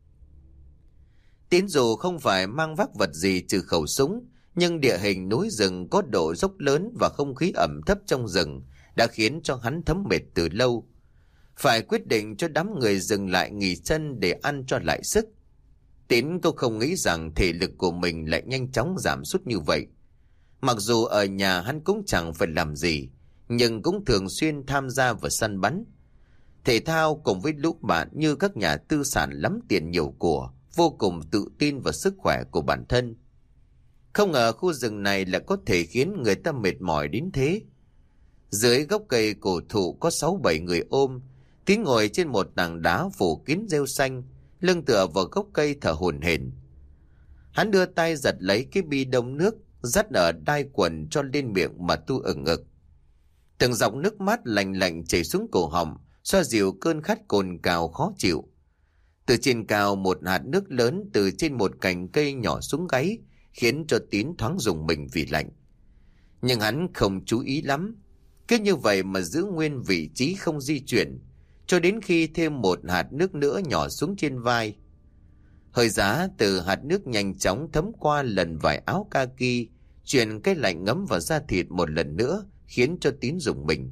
A: Tín dù không phải mang vác vật gì trừ khẩu súng, nhưng địa hình núi rừng có độ dốc lớn và không khí ẩm thấp trong rừng đã khiến cho hắn thấm mệt từ lâu. Phải quyết định cho đám người dừng lại nghỉ chân để ăn cho lại sức. Tín cũng không nghĩ rằng thể lực của mình lại nhanh chóng giảm sút như vậy. Mặc dù ở nhà hắn cũng chẳng phải làm gì, nhưng cũng thường xuyên tham gia vào săn bắn. Thể thao cùng với lũ bạn như các nhà tư sản lắm tiền nhiều của, vô cùng tự tin vào sức khỏe của bản thân. Không ngờ khu rừng này lại có thể khiến người ta mệt mỏi đến thế. Dưới gốc cây cổ thụ có 6-7 người ôm. Tín ngồi trên một tảng đá phủ kín rêu xanh, lưng tựa vào gốc cây thở hổn hển. Hắn đưa tay giật lấy cái bi đông nước, dắt ở đai quần cho lên miệng mà tu ửng ực. Từng giọt nước mắt lạnh lạnh chảy xuống cổ họng, xoa dịu cơn khát cồn cào khó chịu. Từ trên cao một hạt nước lớn từ trên một cành cây nhỏ xuống gáy, khiến cho Tín thoáng rùng mình vì lạnh. Nhưng hắn không chú ý lắm, cứ như vậy mà giữ nguyên vị trí không di chuyển, cho đến khi thêm một hạt nước nữa nhỏ xuống trên vai. Hơi giá từ hạt nước nhanh chóng thấm qua lần vải áo kaki, truyền cái lạnh ngấm vào da thịt một lần nữa, khiến cho Tín rùng mình.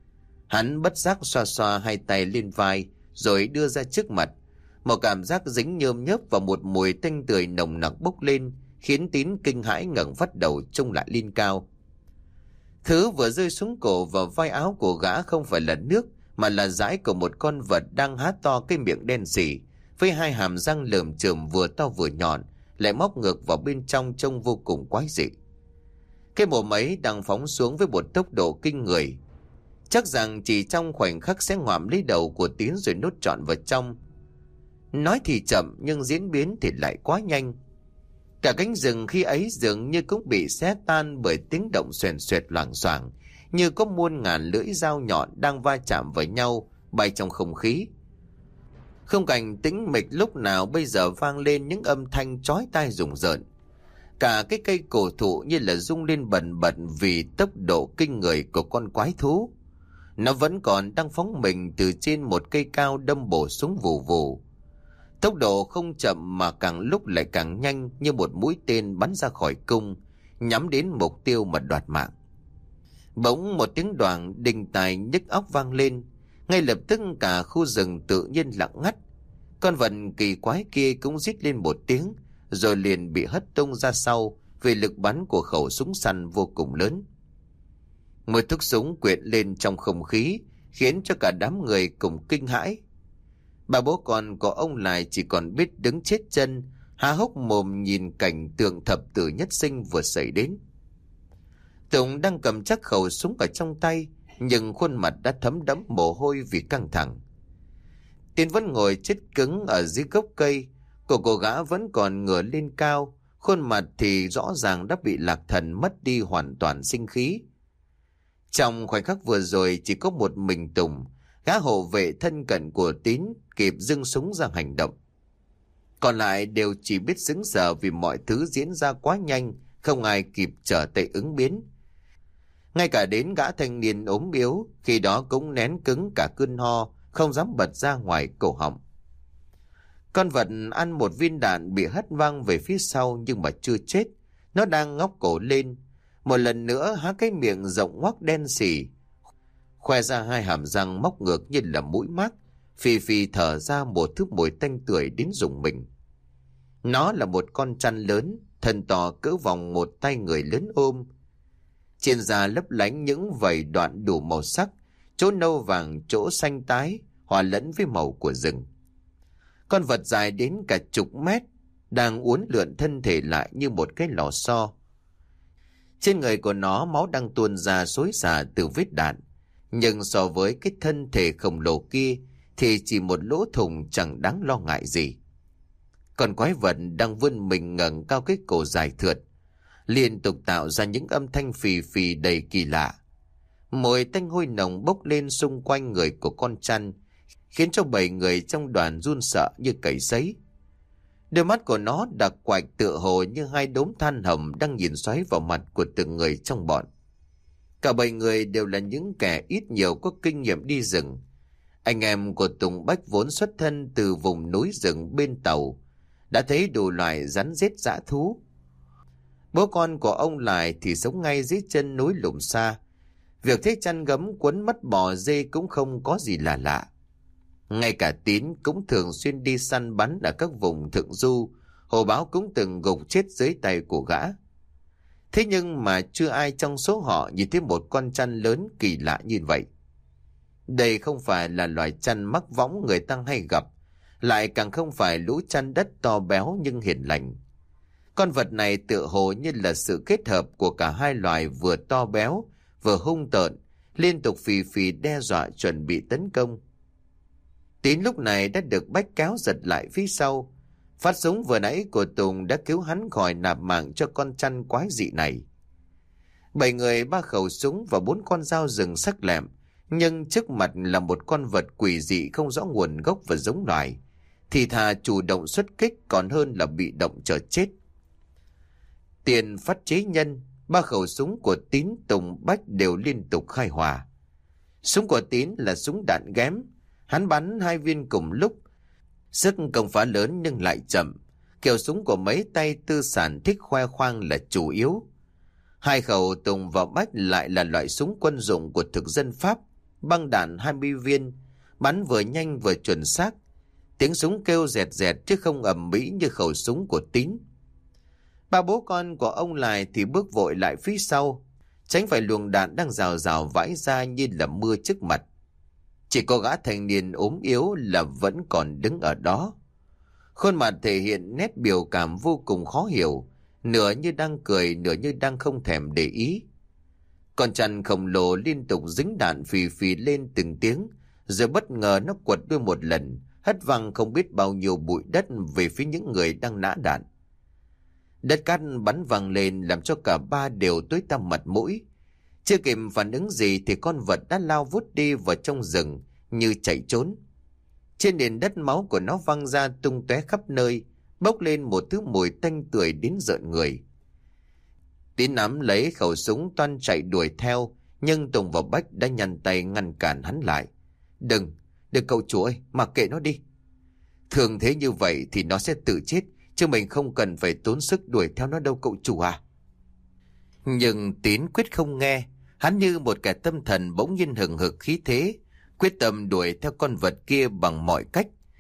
A: Hắn bất giác xoa xoa hai tay lên vai, rồi đưa ra trước mặt. Một cảm giác dính nhơm nhớp và một mùi tanh tưởi nồng nặc bốc lên, khiến Tín kinh hãi ngẩng phát đầu trông lại lên cao. Thứ vừa rơi xuống cổ và vai áo của gã không phải là nước, mà là dãi của một con vật đang há to cái miệng đen sì, với hai hàm răng lởm chởm vừa to vừa nhọn, lại móc ngược vào bên trong trông vô cùng quái dị. Cái mồm ấy đang phóng xuống với một tốc độ kinh người, chắc rằng chỉ trong khoảnh khắc sẽ ngoạm lấy đầu của Tín rồi nuốt trọn vào trong. Nói thì chậm nhưng diễn biến thì lại quá nhanh. Cả cánh rừng khi ấy dường như cũng bị xé tan bởi tiếng động xoèn xoẹt loảng xoảng, như có muôn ngàn lưỡi dao nhọn đang va chạm với nhau bay trong không khí. Khung cảnh tĩnh mịch lúc nào bây giờ vang lên những âm thanh chói tai rùng rợn. Cả cái cây cổ thụ như là rung lên bần bật vì tốc độ kinh người của con quái thú. Nó vẫn còn đang phóng mình từ trên một cây cao đâm bổ xuống vù vù. Tốc độ không chậm mà càng lúc lại càng nhanh, như một mũi tên bắn ra khỏi cung, nhắm đến mục tiêu mà đoạt mạng. Bỗng một tiếng đoàng đinh tai nhức óc vang lên. Ngay lập tức cả khu rừng tự nhiên lặng ngắt. Con vật kỳ quái kia cũng rít lên một tiếng, rồi liền bị hất tung ra sau vì lực bắn của khẩu súng săn vô cùng lớn. Một thuốc súng quyện lên trong không khí, khiến cho cả đám người cùng kinh hãi. Bà bố con của ông Lại chỉ còn biết đứng chết chân, há hốc mồm nhìn cảnh tượng thập tử nhất sinh vừa xảy đến. Tùng đang cầm chắc khẩu súng ở trong tay, nhưng khuôn mặt đã thấm đẫm mồ hôi vì căng thẳng. Tiến vẫn ngồi chết cứng ở dưới gốc cây, cổ cô gã vẫn còn ngửa lên cao, khuôn mặt thì rõ ràng đã bị lạc thần, mất đi hoàn toàn sinh khí. Trong khoảnh khắc vừa rồi chỉ có một mình Tùng, gã hộ vệ thân cận của Tín, kịp giương súng ra hành động. Còn lại đều chỉ biết sững sờ vì mọi thứ diễn ra quá nhanh, không ai kịp trở tay ứng biến. Ngay cả đến gã thanh niên ốm yếu, khi đó cũng nén cứng cả cơn ho, không dám bật ra ngoài cổ họng. Con vật ăn một viên đạn bị hất văng về phía sau nhưng mà chưa chết. Nó đang ngóc cổ lên, một lần nữa há cái miệng rộng ngoác đen sì, khoe ra hai hàm răng móc ngược như là mũi mác, phì phì thở ra một thứ mùi tanh tưởi đến rùng mình. Nó là một con chăn lớn, thân to cỡ vòng một tay người lớn ôm. Trên da lấp lánh những vảy đoạn đủ màu sắc, chỗ nâu vàng, chỗ xanh tái, hòa lẫn với màu của rừng. Con vật dài đến cả chục mét, đang uốn lượn thân thể lại như một cái lò xo. Trên người của nó máu đang tuôn ra xối xả từ vết đạn, nhưng so với cái thân thể khổng lồ kia thì chỉ một lỗ thủng chẳng đáng lo ngại gì. Con quái vật đang vươn mình ngẩng cao cái cổ dài thượt, liên tục tạo ra những âm thanh phì phì đầy kỳ lạ. Mùi tanh hôi nồng bốc lên xung quanh người của con chăn, khiến cho 7 người trong đoàn run sợ như cầy sấy. Đôi mắt của nó đặc quạch tựa hồ như hai đốm than hồng đang nhìn xoáy vào mặt của từng người trong bọn. Cả 7 người đều là những kẻ ít nhiều có kinh nghiệm đi rừng. Anh em của Tùng Bách vốn xuất thân từ vùng núi rừng bên Tàu, đã thấy đủ loại rắn rết dã thú. Bố con của ông Lại thì sống ngay dưới chân núi Lùm Sa. Việc thấy chăn gấm quấn mất bò dê cũng không có gì là lạ. Ngay cả Tín cũng thường xuyên đi săn bắn ở các vùng thượng du, hồ báo cũng từng gục chết dưới tay của gã. Thế nhưng mà chưa ai trong số họ nhìn thấy một con chăn lớn kỳ lạ như vậy. Đây không phải là loài chăn mắc võng người ta hay gặp, lại càng không phải lũ chăn đất to béo nhưng hiền lành. Con vật này tựa hồ như là sự kết hợp của cả hai loài vừa to béo, vừa hung tợn, liên tục phì phì đe dọa chuẩn bị tấn công. Tín lúc này đã được Bách kéo giật lại phía sau. Phát súng vừa nãy của Tùng đã cứu hắn khỏi nạp mạng cho con chăn quái dị này. 7 người 3 khẩu súng và 4 con dao rừng sắc lẹm, nhưng trước mặt là một con vật quỷ dị không rõ nguồn gốc và giống loài, thì thà chủ động xuất kích còn hơn là bị động chờ chết. Tiền phát chế nhân, 3 khẩu súng của Tín, Tùng, Bách đều liên tục khai hỏa. Súng của Tín là súng đạn ghém, hắn bắn 2 viên cùng lúc, sức công phá lớn nhưng lại chậm. Kiểu súng của mấy tay tư sản thích khoe khoang là chủ yếu. 2 khẩu Tùng và Bách lại là loại súng quân dụng của thực dân Pháp, băng đạn 20 viên, bắn vừa nhanh vừa chuẩn xác. Tiếng súng kêu rẹt rẹt chứ không ầm ĩ như khẩu súng của Tín. Ba bố con của ông Lại thì bước vội lại phía sau, tránh phải luồng đạn đang rào rào vãi ra như là mưa trước mặt. Chỉ có gã thanh niên ốm yếu là vẫn còn đứng ở đó. Khuôn mặt thể hiện nét biểu cảm vô cùng khó hiểu, nửa như đang cười, nửa như đang không thèm để ý. Con chăn khổng lồ liên tục dính đạn phì phì lên từng tiếng, rồi bất ngờ nó quật đuôi một lần, hất văng không biết bao nhiêu bụi đất về phía những người đang nã đạn. Đất cát bắn văng lên làm cho cả ba đều tối tăm mặt mũi. Chưa kịp phản ứng gì thì con vật đã lao vút đi vào trong rừng như chạy trốn. Trên nền đất máu của nó văng ra tung tóe khắp nơi, bốc lên một thứ mùi tanh tưởi đến rợn người. Tín nắm lấy khẩu súng toan chạy đuổi theo, nhưng Tùng và Bách đã nhăn tay ngăn cản hắn lại. Đừng cậu chủ ơi, mặc kệ nó đi. Thường thế như vậy thì nó sẽ tự chết, chứ mình không cần phải tốn sức đuổi theo nó đâu cậu chủ à. Nhưng Tín quyết không nghe. Hắn như một kẻ tâm thần bỗng nhiên hừng hực khí thế, quyết tâm đuổi theo con vật kia bằng mọi cách.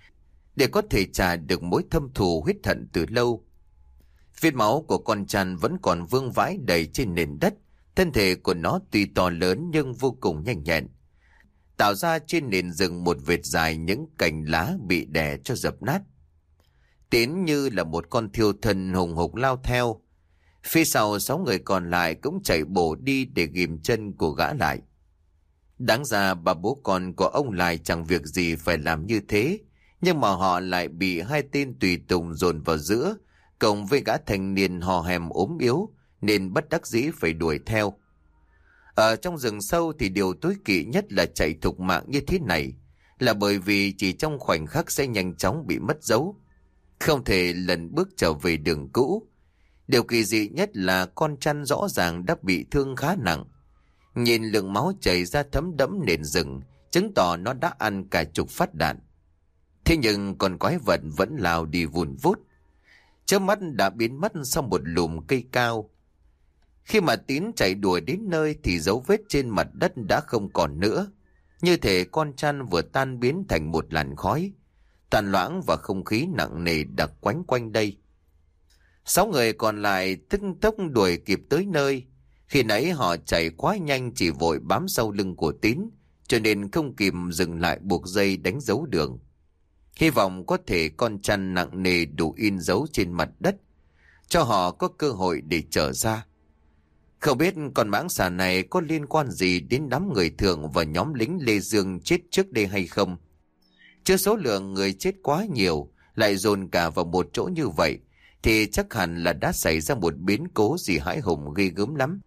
A: để có thể trả được mối thâm thù huyết hận từ lâu. Vết máu của con Chan vẫn còn vương vãi đầy trên nền đất. Thân thể của nó tuy to lớn nhưng vô cùng nhanh nhẹn, tạo ra trên nền rừng một vệt dài những cành lá bị đè cho dập nát. Tín như là một con thiêu thân hùng hục lao theo. Phía sau 6 người còn lại cũng chạy bổ đi để ghìm chân của gã lại. Đáng ra bà bố con của ông Lại chẳng việc gì phải làm như thế, nhưng mà họ lại bị hai tên tùy tùng dồn vào giữa, cộng với gã thanh niên hò hèm ốm yếu, nên bất đắc dĩ phải đuổi theo. Ở trong rừng sâu thì điều tối kỵ nhất là chạy thục mạng như thế này, là bởi vì chỉ trong khoảnh khắc sẽ nhanh chóng bị mất dấu, không thể lần bước trở về đường cũ. Điều kỳ dị nhất là con Chăn rõ ràng đã bị thương khá nặng. Nhìn lượng máu chảy ra thấm đẫm nền rừng, chứng tỏ nó đã ăn cả chục phát đạn. Thế nhưng con quái vật vẫn lao đi vùn vút, chớp mắt đã biến mất sau một lùm cây cao. Khi mà Tín chạy đuổi đến nơi thì dấu vết trên mặt đất đã không còn nữa, như thể con Chăn vừa tan biến thành một làn khói, tàn loãng và không khí nặng nề đặc quánh quanh đây. 6 người còn lại tức tốc đuổi kịp tới nơi. Khi nãy họ chạy quá nhanh, chỉ vội bám sau lưng của Tín, cho nên không kịp dừng lại buộc dây đánh dấu đường. Hy vọng có thể con Chăn nặng nề đủ in dấu trên mặt đất, cho họ có cơ hội để trở ra. Không biết con mãng xà này có liên quan gì đến đám người Thượng và nhóm lính Lê Dương chết trước đây hay không? Chứ số lượng người chết quá nhiều, lại dồn cả vào một chỗ như vậy, thì chắc hẳn là đã xảy ra một biến cố gì hãi hùng ghê gớm lắm.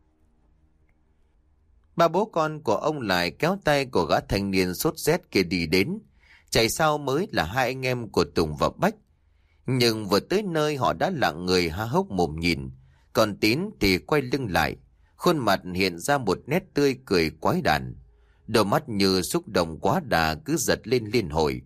A: Ba bố con của ông lại kéo tay của gã thanh niên sốt rét kia đi đến. Chạy sau mới là hai anh em của Tùng và Bách. Nhưng vừa tới nơi họ đã lặng người há hốc mồm nhìn. Còn Tín thì quay lưng lại, khuôn mặt hiện ra một nét tươi cười quái đản. Đôi mắt như xúc động quá đà cứ giật lên liên hồi.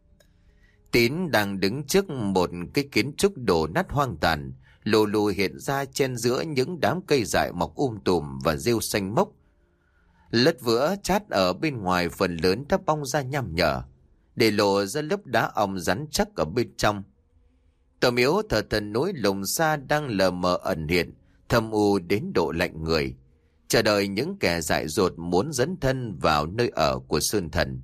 A: Tín đang đứng trước một cái kiến trúc đổ nát hoang tàn, lù lù hiện ra chen giữa những đám cây dại mọc tùm và rêu xanh mốc. Lất vữa chát ở bên ngoài phần lớn đã bong ra nham nhở, để lộ ra lớp đá ong rắn chắc ở bên trong. Tòa miếu thờ thần núi Lùng Sa đang lờ mờ ẩn hiện, thâm u đến độ lạnh người, chờ đợi những kẻ dại dột muốn dấn thân vào nơi ở của Sơn Thần.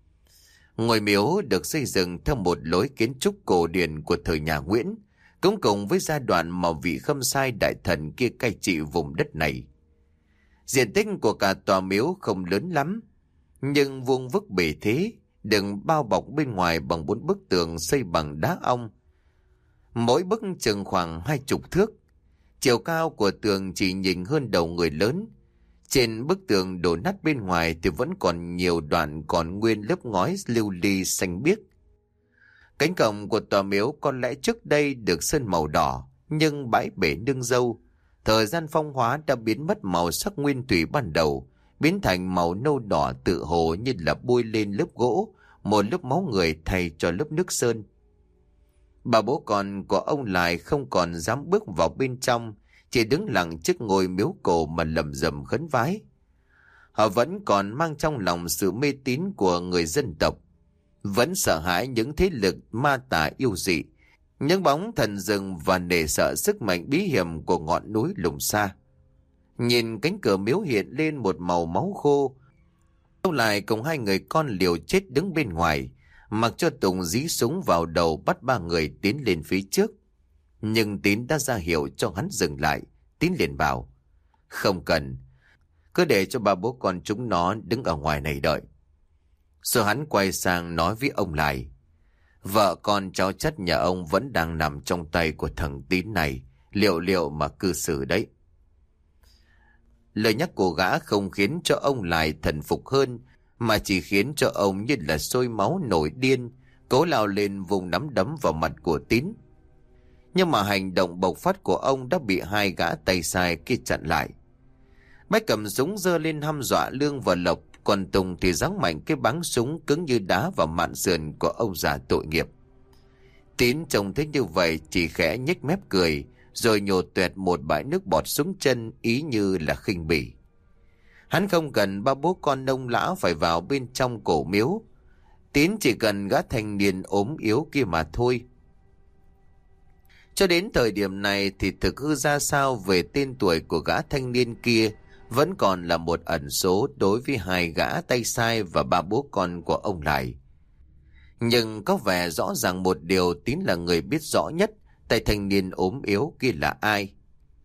A: Ngôi miếu được xây dựng theo một lối kiến trúc cổ điển của thời nhà Nguyễn, cũng cùng với giai đoạn mà vị Khâm Sai đại thần kia cai trị vùng đất này. Diện tích của cả tòa miếu không lớn lắm, nhưng vuông vức bề thế, đừng bao bọc bên ngoài bằng 4 bức tường xây bằng đá ong. Mỗi bức chừng khoảng 20 thước. Chiều cao của tường chỉ nhìn hơn đầu người lớn. Trên bức tường đổ nát bên ngoài thì vẫn còn nhiều đoạn còn nguyên lớp ngói lưu ly xanh biếc. Cánh cổng của tòa miếu có lẽ trước đây được sơn màu đỏ, nhưng bãi bể nương dâu, thời gian phong hóa đã biến mất màu sắc nguyên thủy ban đầu, biến thành màu nâu đỏ tự hồ như là bôi lên lớp gỗ, một lớp máu người thay cho lớp nước sơn. Bà bố con của ông Lại không còn dám bước vào bên trong, chỉ đứng lặng trước ngôi miếu cổ mà lầm rầm khấn vái. Họ vẫn còn mang trong lòng sự mê tín của người dân tộc, vẫn sợ hãi những thế lực ma tà yêu dị, những bóng thần rừng và nể sợ sức mạnh bí hiểm của ngọn núi Lùng Sa. Nhìn cánh cửa miếu hiện lên một màu máu khô, ông Lại cùng hai người con liều chết đứng bên ngoài, mặc cho Tùng dí súng vào đầu bắt 3 người tiến lên phía trước. Nhưng Tín đã ra hiệu cho hắn dừng lại. Tín liền bảo: "Không cần, cứ để cho ba bố con chúng nó đứng ở ngoài này đợi." Rồi hắn quay sang nói với ông Lại: "Vợ con cháu chắt nhà ông vẫn đang nằm trong tay của thằng Tín này, liệu mà cư xử đấy." Lời nhắc của gã không khiến cho ông Lại thần phục hơn, mà chỉ khiến cho ông như là sôi máu nổi điên, cố lao lên vùng nắm đấm vào mặt của Tín. Nhưng mà hành động bộc phát của ông đã bị hai gã tay sai kia chặn lại. Bách cầm súng giơ lên hăm dọa Lương và Lộc, còn Tùng thì giáng mạnh cái báng súng cứng như đá vào mạn sườn của ông già tội nghiệp. Tín trông thấy như vậy chỉ khẽ nhếch mép cười, rồi nhổ toẹt một bãi nước bọt xuống chân, ý như là khinh bỉ. Hắn không cần ba bố con ông lão phải vào bên trong cổ miếu. Tín chỉ cần gã thanh niên ốm yếu kia mà thôi. Cho đến thời điểm này thì thực hư ra sao về tên tuổi của gã thanh niên kia vẫn còn là một ẩn số đối với hai gã tay sai và ba bố con của ông Lại. Nhưng có vẻ rõ ràng một điều, Tín là người biết rõ nhất tay thanh niên ốm yếu kia là ai.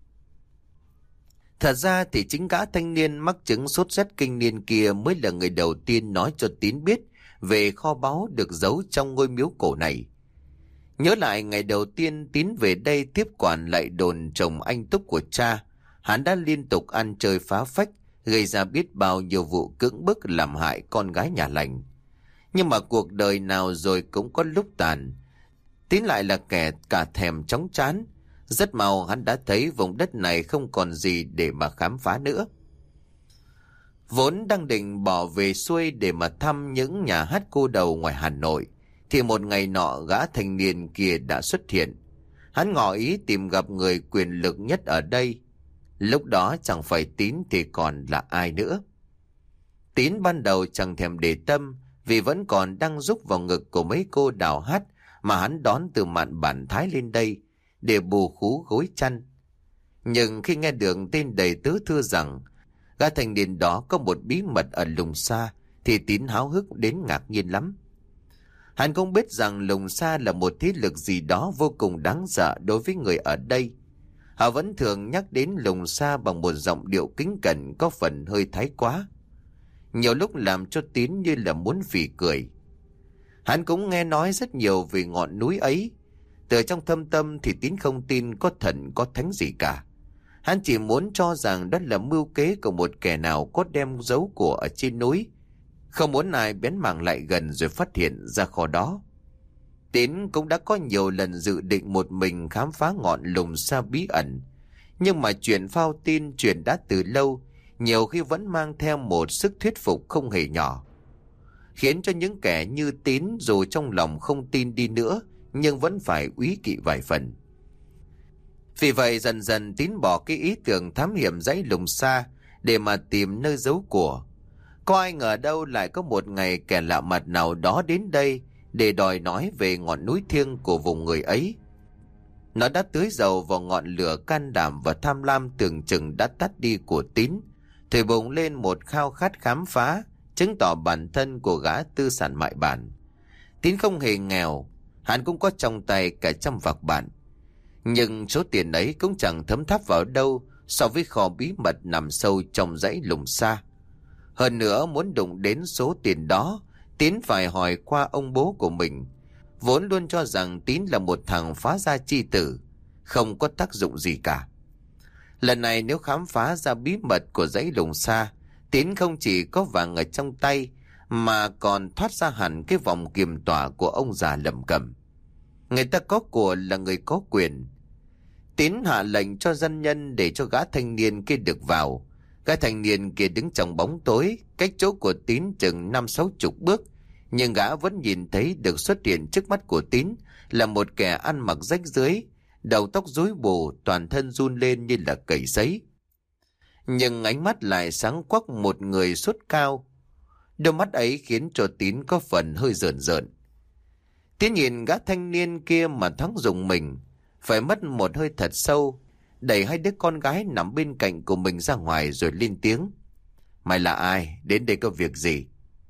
A: Thật ra thì chính gã thanh niên mắc chứng sốt rét kinh niên kia mới là người đầu tiên nói cho Tín biết về kho báu được giấu trong ngôi miếu cổ này. Nhớ lại ngày đầu tiên Tín về đây tiếp quản lại đồn chồng anh Túc của cha, hắn đã liên tục ăn chơi phá phách, gây ra biết bao nhiêu vụ cưỡng bức làm hại con gái nhà lành. Nhưng mà cuộc đời nào rồi cũng có lúc tàn. Tín lại là kẻ cả thèm chóng chán. Rất mau hắn đã thấy vùng đất này không còn gì để mà khám phá nữa. Vốn đang định bỏ về xuôi để mà thăm những nhà hát cô đầu ngoài Hà Nội, thì một ngày nọ gã thanh niên kia đã xuất hiện. Hắn ngỏ ý tìm gặp người quyền lực nhất ở đây. Lúc đó chẳng phải Tín thì còn là ai nữa. Tín ban đầu chẳng thèm để tâm, vì vẫn còn đang rúc vào ngực của mấy cô đào hát mà hắn đón từ mạn Bản Thái lên đây để bù khú gối chăn. Nhưng khi nghe được tin đầy tớ thưa rằng gã thanh niên đó có một bí mật ở Lùng Sa, thì Tín háo hức đến ngạc nhiên lắm. Hắn không biết rằng Lùng Sa là một thế lực gì đó vô cùng đáng sợ đối với người ở đây. Họ vẫn thường nhắc đến Lùng Sa bằng một giọng điệu kính cẩn có phần hơi thái quá, nhiều lúc làm cho Tín như là muốn phì cười. Hắn cũng nghe nói rất nhiều về ngọn núi ấy. Từ trong thâm tâm thì Tín không tin có thần có thánh gì cả. Hắn chỉ muốn cho rằng đó là mưu kế của một kẻ nào có đem giấu của ở trên núi, không muốn ai bén mảng lại gần rồi phát hiện ra kho đó. Tín cũng đã có nhiều lần dự định một mình khám phá ngọn Lùng Sa bí ẩn, nhưng mà chuyện phao tin truyền đã từ lâu, nhiều khi vẫn mang theo một sức thuyết phục không hề nhỏ, khiến cho những kẻ như Tín dù trong lòng không tin đi nữa nhưng vẫn phải úy kỵ vài phần. Vì vậy dần dần Tín bỏ cái ý tưởng thám hiểm dãy Lùng Sa để mà tìm nơi giấu của. Có ai ngờ đâu lại có một ngày kẻ lạ mặt nào đó đến đây để đòi nói về ngọn núi thiêng của vùng người ấy. Nó đã tưới dầu vào ngọn lửa can đảm và tham lam tưởng chừng đã tắt đi của Tín, thổi bùng lên một khao khát khám phá, chứng tỏ bản thân của gã tư sản mại bản. Tín không hề nghèo, hắn cũng có trong tay cả trăm vạc bạc, nhưng số tiền ấy cũng chẳng thấm tháp vào đâu so với kho bí mật nằm sâu trong dãy Lùng Sa. Hơn nữa, muốn đụng đến số tiền đó, Tín phải hỏi qua ông bố của mình, vốn luôn cho rằng Tín là một thằng phá gia chi tử, không có tác dụng gì cả. Lần này nếu khám phá ra bí mật của dãy Lùng Sa, Tín không chỉ có vàng ở trong tay mà còn thoát ra hẳn cái vòng kiềm tỏa của ông già Lầm Cầm. Người ta có của là người có quyền. Tín hạ lệnh cho dân nhân để cho gã thanh niên kia được vào. Gã thanh niên kia đứng trong bóng tối, cách chỗ của Tín chừng 50-60 bước, nhưng gã vẫn nhìn thấy được xuất hiện trước mắt của Tín là một kẻ ăn mặc rách rưới, đầu tóc rối bù, toàn thân run lên như là cầy sấy. Nhưng ánh mắt lại sáng quắc một người sốt cao. Đôi mắt ấy khiến cho Tín có phần hơi rợn rợn. Tín nhìn gã thanh niên kia mà thoáng rùng mình, phải mất một hơi thật sâu, đẩy hai đứa con gái nằm bên cạnh của mình ra ngoài rồi lên tiếng: "Mày là ai? Đến đây có việc gì?"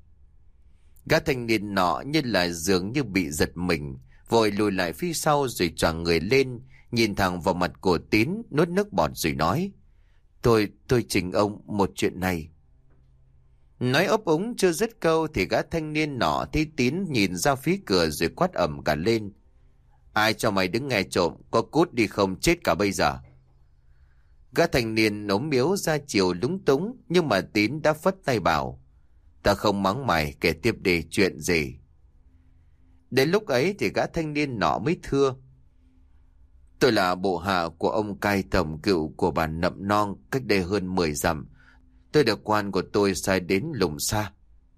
A: Gã thanh niên nọ như là dường như bị giật mình, vội lùi lại phía sau rồi choàng người lên, nhìn thẳng vào mặt của Tín, nuốt nước bọt rồi nói: Tôi trình ông một chuyện này." Nói ấp úng chưa dứt câu thì gã thanh niên nọ thấy Tín nhìn ra phía cửa rồi quát ầm cả lên: "Ai cho mày đứng nghe trộm, có cút đi không chết cả bây giờ." Gã thanh niên ốm yếu ra chiều lúng túng, nhưng mà Tín đã phất tay bảo: "Ta không mắng mày, kể tiếp đi, chuyện gì?" Đến lúc ấy thì gã thanh niên nọ mới thưa: "Tôi là bộ hạ của ông cai tổng cựu của bản Nậm Non cách đây hơn 10 dặm. Tôi được quan của tôi sai đến Lùng Sa."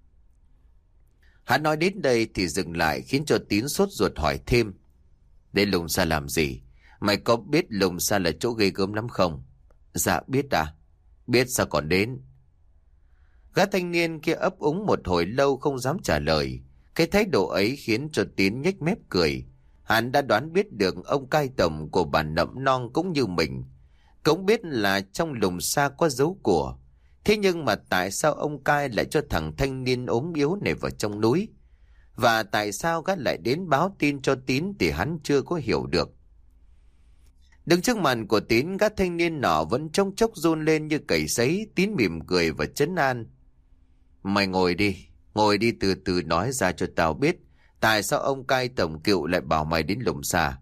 A: Hắn nói đến đây thì dừng lại, khiến cho Tín sốt ruột hỏi thêm: "Đến Lùng Sa làm gì? Mày có biết Lùng Sa là chỗ ghê gớm lắm không?" "Dạ biết à." "Biết sao còn đến?" Gã thanh niên kia ấp úng một hồi lâu không dám trả lời. Cái thái độ ấy khiến cho Tín nhếch mép cười. Hắn đã đoán biết được ông cai tổng của bản Nậm Non cũng như mình. Cũng biết là trong lùm xa có dấu của. Thế nhưng mà tại sao ông cai lại cho thằng thanh niên ốm yếu này vào trong núi? Và tại sao gã lại đến báo tin cho Tín thì hắn chưa có hiểu được. Đứng trước mặt của Tín, gã thanh niên nọ vẫn trông chốc run lên như cầy sấy. Tín mỉm cười và trấn an. Mày ngồi đi từ từ nói ra cho tao biết. Tại sao ông cai tổng cựu lại bảo mày đến lùm xa?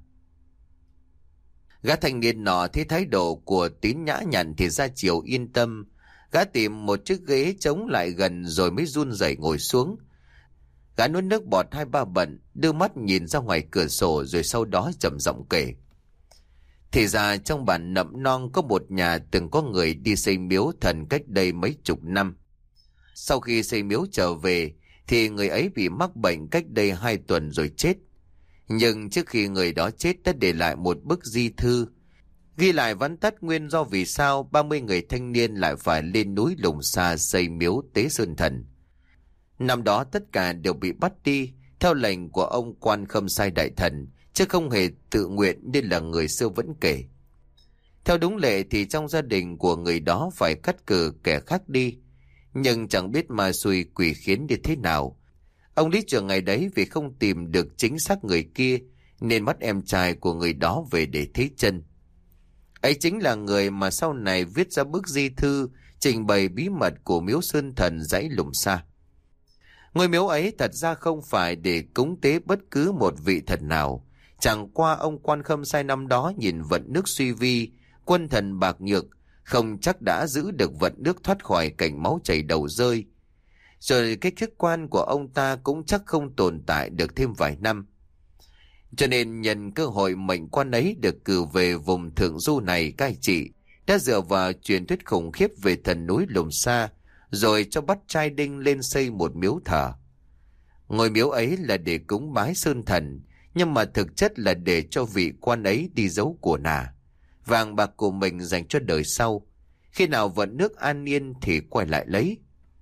A: Gã thanh niên nọ thấy thái độ của Tín nhã nhặn thì ra chiều yên tâm. Gã tìm một chiếc ghế chống lại gần rồi mới run rẩy ngồi xuống. Gã nuốt nước bọt 2-3 bận, đưa mắt nhìn ra ngoài cửa sổ rồi sau đó trầm giọng kể. Thì ra trong bản Nậm Non có một nhà từng có người đi xây miếu thần cách đây mấy chục năm. Sau khi xây miếu trở về thì người ấy bị mắc bệnh cách đây 2 tuần rồi chết. Nhưng trước khi người đó chết đã để lại một bức di thư, ghi lại vắn tắt nguyên do vì sao 30 người thanh niên lại phải lên núi Lùng Xa xây miếu tế sơn thần. Năm đó tất cả đều bị bắt đi theo lệnh của ông Quan Khâm Sai Đại Thần, chứ không hề tự nguyện như là người xưa vẫn kể. Theo đúng lệ thì trong gia đình của người đó phải cắt cử kẻ khác đi, nhưng chẳng biết ma xui quỷ khiến như thế nào. Ông lý trưởng ngày đấy vì không tìm được chính xác người kia nên bắt em trai của người đó về để thế chân. Ấy chính là người mà sau này viết ra bức di thư trình bày bí mật của miếu sơn thần dãy Lùng Xa. Ngôi miếu ấy thật ra không phải để cúng tế bất cứ một vị thần nào. Chẳng qua ông Quan Khâm Sai năm đó nhìn vận nước suy vi, quân thần bạc nhược, không chắc đã giữ được vận nước thoát khỏi cảnh máu chảy đầu rơi. Rồi cái chức quan của ông ta cũng chắc không tồn tại được thêm vài năm. Cho nên nhân cơ hội mệnh quan ấy được cử về vùng thượng du này cai trị, đã dựa vào truyền thuyết khủng khiếp về thần núi Lùng Xa, rồi cho bắt trai đinh lên xây một miếu thờ. Ngôi miếu ấy là để cúng bái sơn thần, nhưng mà thực chất là để cho vị quan ấy đi giấu của nà, vàng bạc của mình dành cho đời sau. Khi nào vận nước an yên thì quay lại lấy.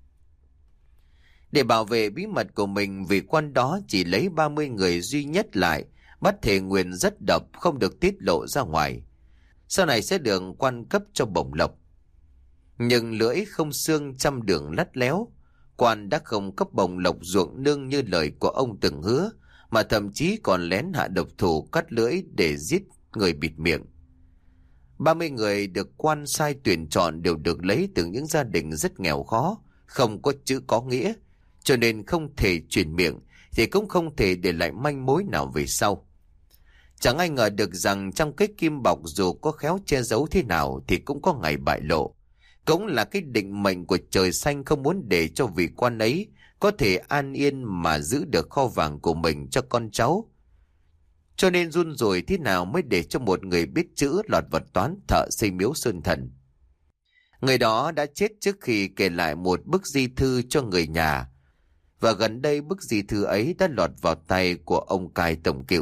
A: Để bảo vệ bí mật của mình, vị quan đó chỉ lấy 30 người duy nhất lại, bắt thề nguyện rất độc không được tiết lộ ra ngoài. Sau này sẽ được quan cấp cho bổng lộc. Nhưng lưỡi không xương trăm đường lắt léo, quan đã không cấp bổng lộc ruộng nương như lời của ông từng hứa, mà thậm chí còn lén hạ độc thủ cắt lưỡi để giết người bịt miệng. 30 người được quan sai tuyển chọn đều được lấy từ những gia đình rất nghèo khó, không có chữ có nghĩa, cho nên không thể truyền miệng thì cũng không thể để lại manh mối nào về sau. Chẳng ai ngờ được rằng trong cái kim bọc dù có khéo che giấu thế nào thì cũng có ngày bại lộ. Cũng là cái định mệnh của trời xanh không muốn để cho vị quan ấy có thể an yên mà giữ được kho vàng của mình cho con cháu. Cho nên run rủi thế nào mới để cho một người biết chữ lọt vào toán thợ xây miếu sơn thần. Người đó đã chết trước khi kể lại một bức di thư cho người nhà, và gần đây bức di thư ấy đã lọt vào tay của ông cai tổng cựu.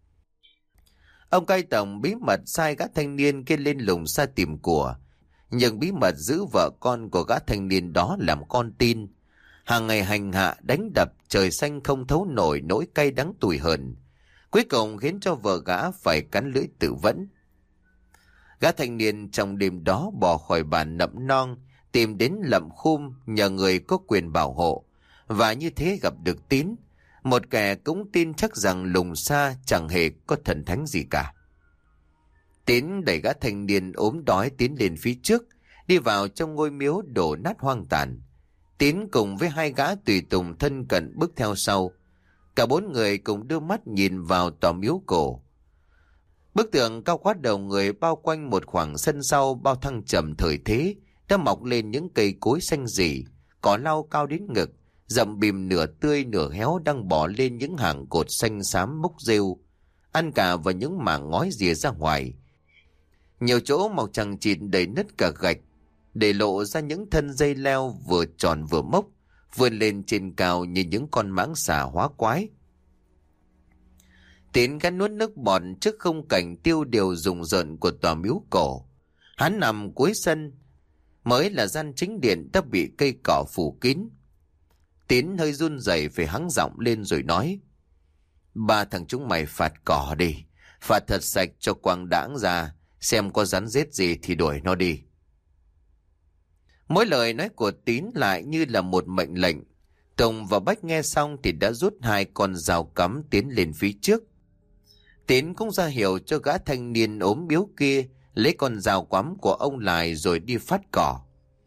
A: Ông cai tổng bí mật sai gã thanh niên kia lên Lùng Xa tìm của, nhưng bí mật giữ vợ con của gã thanh niên đó làm con tin. Hàng ngày hành hạ đánh đập, trời xanh không thấu nổi nỗi cay đắng tủi hờn, cuối cùng khiến cho vợ gã phải cắn lưỡi tự vẫn. Gã thanh niên trong đêm đó bỏ khỏi bản Nậm Non, tìm đến Lậm Khum nhờ người có quyền bảo hộ, và như thế gặp được Tín, một kẻ cũng tin chắc rằng Lùng Xa chẳng hề có thần thánh gì cả. Tín đẩy gã thanh niên ốm đói tiến lên phía trước, đi vào trong ngôi miếu đổ nát hoang tàn. Tín cùng với 2 gã tùy tùng thân cận bước theo sau. Cả 4 người cùng đưa mắt nhìn vào tòa miếu cổ. Bức tường cao quá đầu người bao quanh một khoảng sân sau bao thăng trầm thời thế, đã mọc lên những cây cối xanh rỉ, cỏ lau cao đến ngực, rậm bìm nửa tươi nửa héo đang bò lên những hàng cột xanh xám mốc rêu, ăn cả vào những mảng ngói rìa ra ngoài. Nhiều chỗ màu chằng chịt đầy nứt cả gạch, để lộ ra những thân dây leo vừa tròn vừa mốc, vươn lên trên cao như những con mãng xà hóa quái. Tín gắn nuốt nước bọt trước khung cảnh tiêu điều rùng rợn của tòa miếu cổ. Hắn nằm cuối sân, mới là gian chính điện đã bị cây cỏ phủ kín. Tín hơi run rẩy phải hắng giọng lên rồi nói: Ba thằng chúng mày phạt cỏ đi, phạt thật sạch cho quang đãng ra, xem có rắn rết gì thì đuổi nó đi. Mỗi lời nói của Tín lại như là một mệnh lệnh. Tùng và Bách nghe xong thì đã rút 2 con dao cắm tiến lên phía trước. Tín cũng ra hiệu cho gã thanh niên ốm biếu kia lấy con dao quắm của ông Lài rồi đi phát cỏ.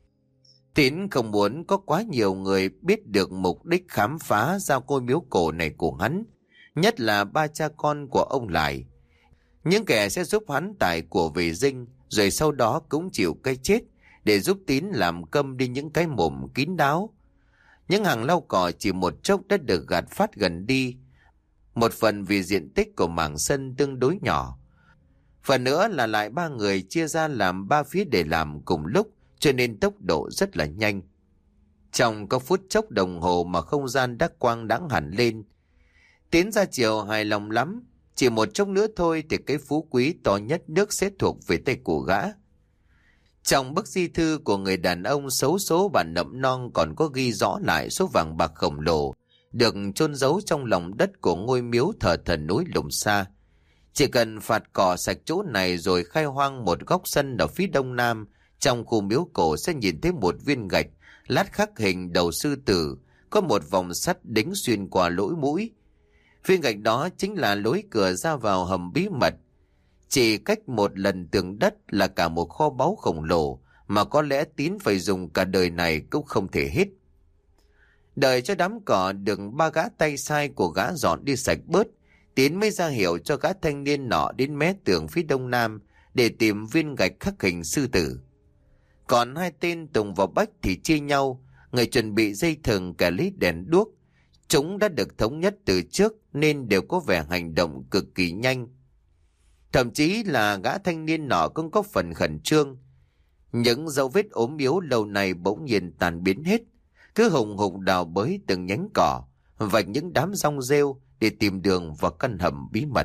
A: Tín không muốn có quá nhiều người biết được mục đích khám phá ra ngôi miếu cổ này của hắn, nhất là 3 cha con của ông Lài. Những kẻ sẽ giúp hắn tải của về dinh, rồi sau đó cũng chịu cái chết để giúp Tín làm câm đi những cái mồm kín đáo. Những hàng lau cỏ chỉ một chốc đã được gạt phát gần đi, một phần vì diện tích của mảng sân tương đối nhỏ, phần nữa là lại 3 người chia ra làm 3 phía để làm cùng lúc, cho nên tốc độ rất là nhanh. Trong có phút chốc đồng hồ mà không gian đã quang đãng hẳn lên. Tiến ra chiều hài lòng lắm, chỉ một chốc nữa thôi thì cái phú quý to nhất nước sẽ thuộc về tay của gã. Trong bức di thư của người đàn ông xấu số bản nậm non còn có ghi rõ lại số vàng bạc khổng lồ được chôn giấu trong lòng đất của ngôi miếu thờ thần núi Lùng Sa. Chỉ cần phạt cỏ sạch chỗ này rồi khai hoang một góc sân ở phía đông nam trong khu miếu cổ sẽ nhìn thấy một viên gạch lát khắc hình đầu sư tử, có một vòng sắt đính xuyên qua lỗ mũi. Viên gạch đó chính là lối cửa ra vào hầm bí mật. Chỉ cách một lần tường đất là cả một kho báu khổng lồ mà có lẽ Tín phải dùng cả đời này cũng không thể hết. Đợi cho đám cỏ được 3 gã tay sai của gã dọn đi sạch bớt, Tín mới ra hiệu cho gã thanh niên nọ đến mé tường phía đông nam để tìm viên gạch khắc hình sư tử. Còn 2 tên Tùng và Bách thì chia nhau, người chuẩn bị dây thừng, kẻ lấy đèn đuốc. Chúng đã được thống nhất từ trước nên đều có vẻ hành động cực kỳ nhanh. Thậm chí là gã thanh niên nọ cũng có phần khẩn trương. Những dấu vết ốm yếu lâu nay bỗng nhiên tan biến hết, cứ hùng hục đào bới từng nhánh cỏ, vạch những đám rong rêu để tìm đường vào căn hầm bí mật.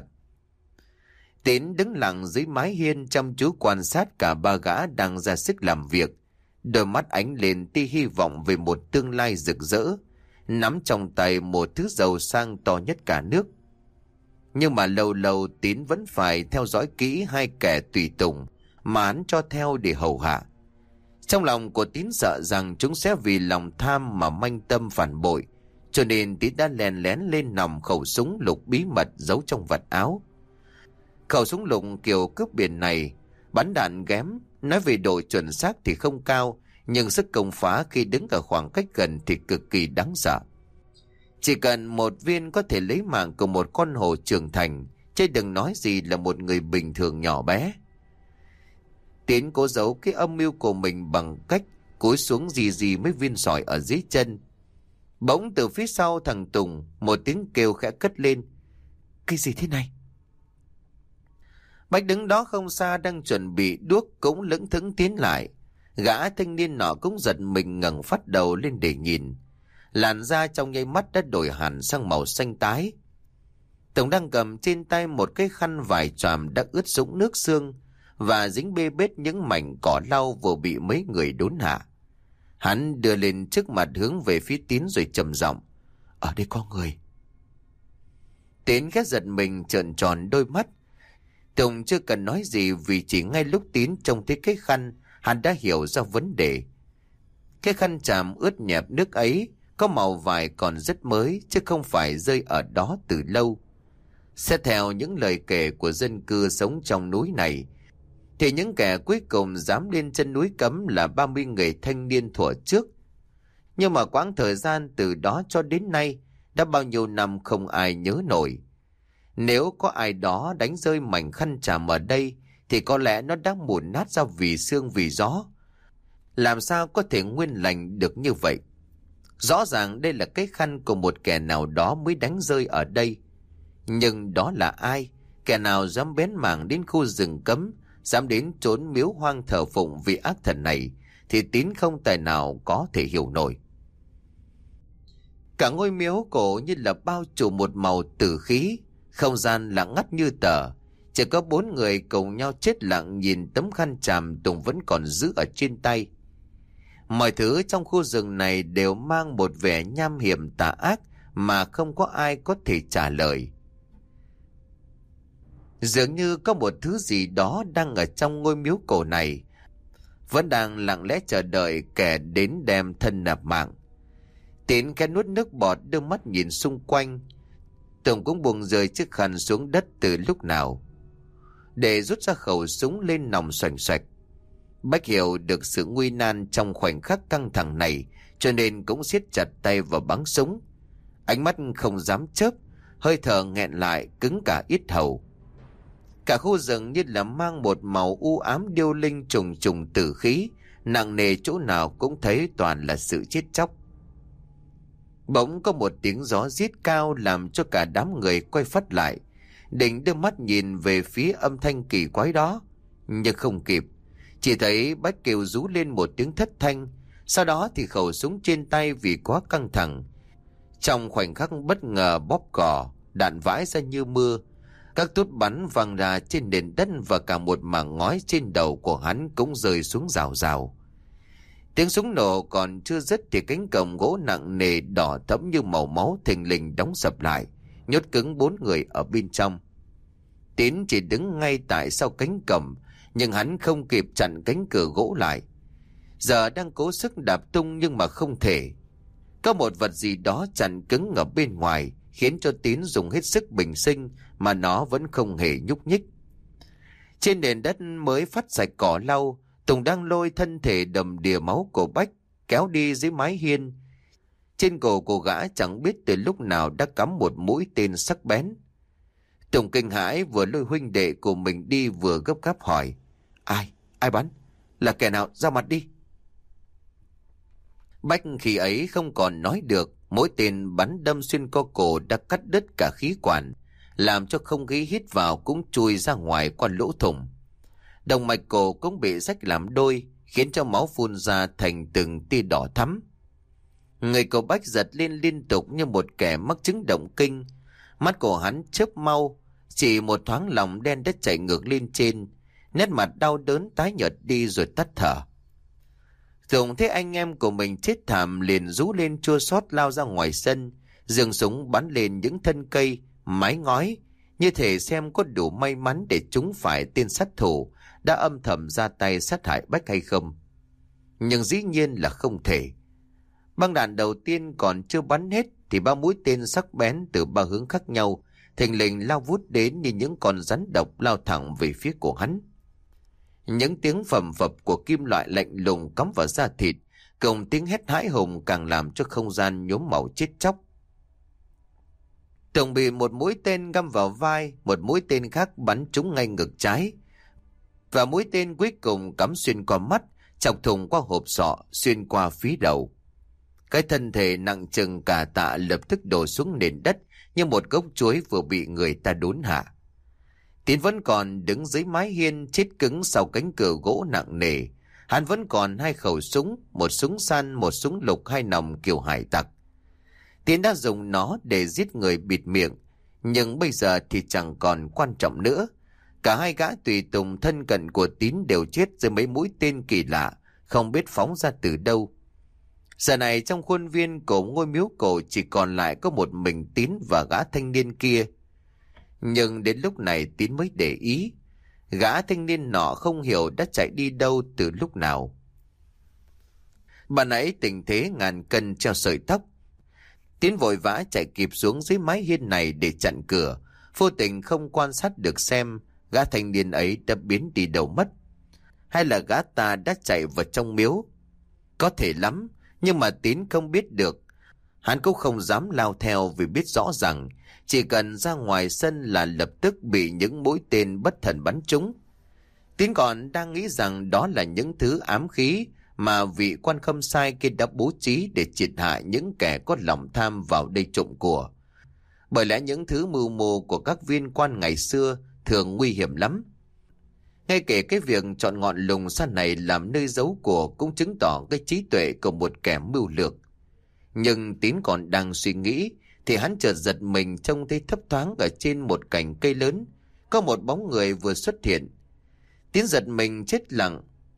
A: Tín đứng lặng dưới mái hiên chăm chú quan sát cả 3 gã đang ra sức làm việc, đôi mắt ánh lên tia hy vọng về một tương lai rực rỡ, nắm trong tay một thứ giàu sang to nhất cả nước. Nhưng mà lâu lâu Tín vẫn phải theo dõi kỹ 2 kẻ tùy tùng mà hắn cho theo để hầu hạ. Trong lòng của Tín sợ rằng chúng sẽ vì lòng tham mà manh tâm phản bội, cho nên Tín đã lén lén lên nòng khẩu súng lục bí mật giấu trong vạt áo. Khẩu súng lục kiểu cướp biển này bắn đạn ghém, nói về độ chuẩn xác thì không cao, nhưng sức công phá khi đứng ở khoảng cách gần thì cực kỳ đáng sợ. Chỉ cần một viên có thể lấy mạng của một con hổ trưởng thành, chứ đừng nói gì là một người bình thường nhỏ bé. Tín cố giấu cái âm mưu của mình bằng cách cúi xuống dì mấy viên sỏi ở dưới chân. Bỗng từ phía sau thằng Tùng một tiếng kêu khẽ cất lên: Cái gì thế này? Bách đứng đó không xa đang chuẩn bị đuốc cũng lững thững tiến lại. Gã thanh niên nọ cũng giật mình ngẩng phát đầu lên để nhìn. Làn da trong nháy mắt đã đổi hẳn sang màu xanh tái. Tùng đang cầm trên tay một cái khăn vải choàm đã ướt sũng nước xương và dính bê bết những mảnh cỏ lau vừa bị mấy người đốn hạ. Hắn đưa lên trước mặt hướng về phía Tín rồi trầm giọng: Ở đây có người. Tín khẽ giật mình trợn tròn đôi mắt. Tùng chưa cần nói gì vì chỉ ngay lúc Tín trông thấy cái khăn, hắn đã hiểu ra vấn đề. Cái khăn chàm ướt nhẹp nước ấy có màu vải còn rất mới, chứ không phải rơi ở đó từ lâu. Xét theo những lời kể của dân cư sống trong núi này, thì những kẻ cuối cùng dám lên chân núi cấm là 30 người thanh niên thuở trước. Nhưng mà quãng thời gian từ đó cho đến nay đã bao nhiêu năm không ai nhớ nổi. Nếu có ai đó đánh rơi mảnh khăn chàm ở đây thì có lẽ nó đã mủn nát ra vì sương vì gió. Làm sao có thể nguyên lành được như vậy? Rõ ràng đây là cái khăn của một kẻ nào đó mới đánh rơi ở đây. Nhưng đó là ai? Kẻ nào dám bén mảng đến khu rừng cấm, dám đến trốn miếu hoang thờ phụng vị ác thần này, thì Tín không tài nào có thể hiểu nổi. Cả ngôi miếu cổ như là bao trùm một màu tử khí, không gian lặng ngắt như tờ. Chỉ có 4 người cùng nhau chết lặng nhìn tấm khăn chàm Tùng vẫn còn giữ ở trên tay. Mọi thứ trong khu rừng này đều mang một vẻ nham hiểm tà ác mà không có ai có thể trả lời. Dường như có một thứ gì đó đang ở trong ngôi miếu cổ này, vẫn đang lặng lẽ chờ đợi kẻ đến đem thân nạp mạng. Tín cái nuốt nước bọt, đưa mắt nhìn xung quanh. Tùng cũng buông rơi chiếc khăn xuống đất từ lúc nào, để rút ra khẩu súng lên nòng xoành xoạch. Bách hiểu được sự nguy nan trong khoảnh khắc căng thẳng này, cho nên cũng siết chặt tay vào bắn súng. Ánh mắt không dám chớp, hơi thở nghẹn lại cứng cả yết hầu. Cả khu rừng như là mang một màu u ám điêu linh, trùng trùng tử khí, nặng nề chỗ nào cũng thấy toàn là sự chết chóc. Bỗng có một tiếng gió rít cao làm cho cả đám người quay phắt lại, định đưa mắt nhìn về phía âm thanh kỳ quái đó, nhưng không kịp. Chỉ thấy Bách kêu rú lên một tiếng thất thanh, sau đó thì khẩu súng trên tay vì quá căng thẳng, trong khoảnh khắc bất ngờ bóp cò, đạn vãi ra như mưa. Các tút bắn văng ra trên nền đất và cả một mảng ngói trên đầu của hắn cũng rơi xuống rào rào. Tiếng súng nổ còn chưa dứt thì cánh cổng gỗ nặng nề đỏ thẫm như màu máu thình lình đóng sập lại, nhốt cứng 4 người ở bên trong. Tín chỉ đứng ngay tại sau cánh cổng, nhưng hắn không kịp chặn cánh cửa gỗ lại. Giờ đang cố sức đạp tung nhưng mà không thể. Có một vật gì đó chặn cứng ở bên ngoài, khiến cho Tín dùng hết sức bình sinh mà nó vẫn không hề nhúc nhích. Trên nền đất mới phát sạch cỏ lau, Tùng đang lôi thân thể đầm đìa máu của Bách kéo đi dưới mái hiên. Trên cổ của gã chẳng biết từ lúc nào đã cắm một mũi tên sắc bén. Tùng kinh hãi, vừa lôi huynh đệ của mình đi vừa gấp gáp hỏi: Ai bắn? Là kẻ nào? Ra mặt đi. Bách khi ấy không còn nói được, mỗi tên bắn đâm xuyên co cổ đã cắt đứt cả khí quản, làm cho không khí hít vào cũng chui ra ngoài qua lỗ thủng. Động mạch cổ cũng bị rách làm đôi, khiến cho máu phun ra thành từng tia đỏ thắm. Người của Bách giật lên liên tục như một kẻ mắc chứng động kinh. Mắt của hắn chớp mau, chỉ một thoáng lòng đen đã chảy ngược lên trên, nét mặt đau đớn tái nhợt đi rồi tắt thở. Tùng thấy anh em của mình chết thảm liền rú lên chua xót lao ra ngoài sân, giương súng bắn lên những thân cây, mái ngói, như thể xem có đủ may mắn để trúng phải tên sát thủ đã âm thầm ra tay sát hại Bách hay không. Nhưng dĩ nhiên là không thể. Băng đạn đầu tiên còn chưa bắn hết thì 3 mũi tên sắc bén từ 3 hướng khác nhau thình lình lao vút đến như những con rắn độc lao thẳng về phía của hắn. Những tiếng phầm phập của kim loại lạnh lùng cắm vào da thịt, cùng tiếng hét hãi hùng càng làm cho không gian nhuốm màu chết chóc. Tùng bị một mũi tên găm vào vai, một mũi tên khác bắn trúng ngay ngực trái, và mũi tên cuối cùng cắm xuyên qua mắt, chọc thủng qua hộp sọ, xuyên qua phí đầu. Cái thân thể nặng chừng cả tạ lập tức đổ xuống nền đất như một gốc chuối vừa bị người ta đốn hạ. Tín vẫn còn đứng dưới mái hiên chết cứng sau cánh cửa gỗ nặng nề. Hắn vẫn còn 2 khẩu súng, một súng săn, một súng lục 2 nòng kiểu hải tặc. Tín đã dùng nó để giết người bịt miệng, nhưng bây giờ thì chẳng còn quan trọng nữa. Cả 2 gã tùy tùng thân cận của Tín đều chết dưới mấy mũi tên kỳ lạ, không biết phóng ra từ đâu. Giờ này trong khuôn viên của ngôi miếu cổ chỉ còn lại có một mình Tín và gã thanh niên kia. Nhưng đến lúc này Tín mới để ý, gã thanh niên nọ không hiểu đã chạy đi đâu từ lúc nào. Bà nãy tình thế ngàn cân treo sợi tóc. Tín vội vã chạy kịp xuống dưới mái hiên này để chặn cửa, vô tình không quan sát được xem gã thanh niên ấy đã biến đi đâu mất, hay là gã ta đã chạy vào trong miếu. Có thể lắm, nhưng mà Tín không biết được. Hắn cũng không dám lao theo vì biết rõ rằng chỉ cần ra ngoài sân là lập tức bị những mũi tên bất thần bắn trúng. Tín còn đang nghĩ rằng đó là những thứ ám khí mà vị quan khâm sai kia đã bố trí để triệt hạ những kẻ có lòng tham vào đây trộm của. Bởi lẽ những thứ mưu mô của các viên quan ngày xưa thường nguy hiểm lắm. Ngay kể cái việc chọn ngọn lùng san này làm nơi giấu của cũng chứng tỏ cái trí tuệ của một kẻ mưu lược. Nhưng Tín còn đang suy nghĩ thì hắn chợt giật mình trông thấy thấp thoáng ở trên một cành cây lớn có một bóng người vừa xuất hiện. Tín giật mình chết lặng,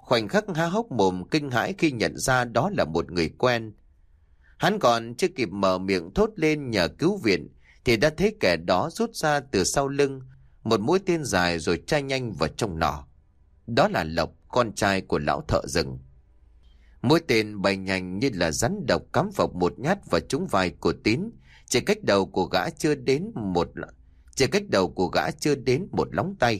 A: khoảnh khắc há hốc mồm kinh hãi khi nhận ra đó là một người quen. Hắn còn chưa kịp mở miệng thốt lên nhờ cứu viện thì đã thấy kẻ đó rút ra từ sau lưng một mũi tên dài rồi chai nhanh vào trong nỏ. Đó là Lộc, con trai của lão thợ rừng. Mũi tên bay nhanh như là rắn độc cắm vào một nhát vào trúng vai của Tín, chỉ cách đầu của gã chưa đến một lóng tay.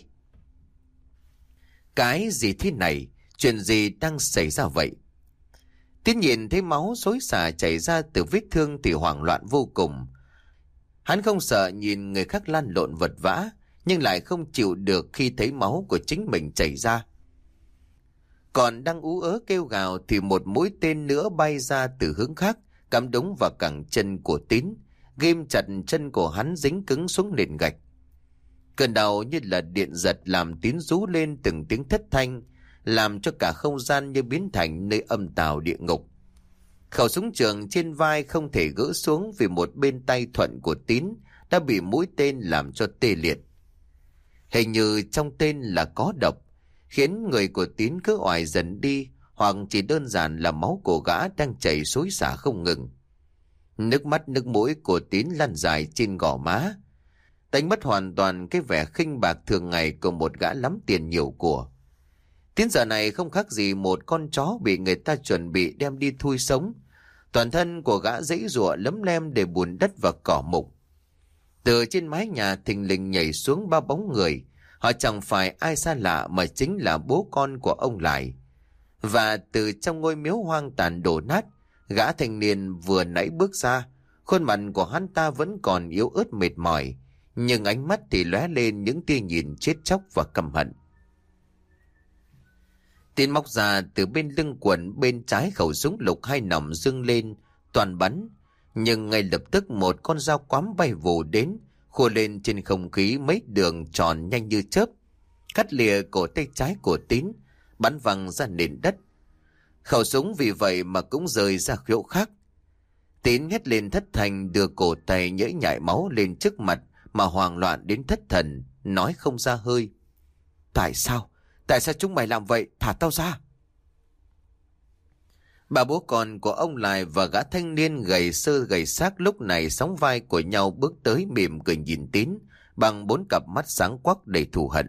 A: Cái gì thế này? Chuyện gì đang xảy ra vậy? Tín nhìn thấy máu xối xả chảy ra từ vết thương thì hoảng loạn vô cùng. Hắn không sợ nhìn người khác lăn lộn vật vã, nhưng lại không chịu được khi thấy máu của chính mình chảy ra. Còn đang ú ớ kêu gào thì một mũi tên nữa bay ra từ hướng khác, cắm đúng vào cẳng chân của Tín, ghim chặt chân của hắn dính cứng xuống nền gạch. Cơn đau như là điện giật làm Tín rú lên từng tiếng thất thanh, làm cho cả không gian như biến thành nơi âm tào địa ngục. Khẩu súng trường trên vai không thể gỡ xuống vì một bên tay thuận của Tín đã bị mũi tên làm cho tê liệt. Hình như trong tên là có độc, khiến người của Tín cứ oải dần đi, hoặc chỉ đơn giản là máu của gã đang chảy xối xả không ngừng. Nước mắt nước mũi của Tín lăn dài trên gò má, đánh mất hoàn toàn cái vẻ khinh bạc thường ngày của một gã lắm tiền nhiều của. Tín giờ này không khác gì một con chó bị người ta chuẩn bị đem đi thui sống. Toàn thân của gã giãy giụa lấm lem để bùn đất và cỏ mục. Từ trên mái nhà thình lình nhảy xuống ba bóng người. Họ chẳng phải ai xa lạ mà chính là bố con của ông Lại. Và từ trong ngôi miếu hoang tàn đổ nát, gã thanh niên vừa nãy bước ra. Khuôn mặt của hắn ta vẫn còn yếu ớt mệt mỏi, nhưng ánh mắt thì lóe lên những tia nhìn chết chóc và căm hận. Tín móc ra từ bên lưng quần bên trái khẩu súng lục 2 nòng dâng lên, toàn bắn. Nhưng ngay lập tức một con dao quắm bay vù đến, khua lên trên không khí mấy đường tròn nhanh như chớp, cắt lìa cổ tay trái của Tín, bắn văng ra nền đất. Khẩu súng vì vậy mà cũng rời ra chỗ khác. Tín hét lên thất thanh, đưa cổ tay nhễ nhại máu lên trước mặt mà hoảng loạn đến thất thần, nói không ra hơi. Tại sao? Tại sao chúng mày làm vậy? Thả tao ra! Bà bố con của ông Lại và gã thanh niên gầy sơ gầy xác lúc này sóng vai của nhau bước tới mỉm cười nhìn Tín bằng 4 cặp mắt sáng quắc đầy thù hận.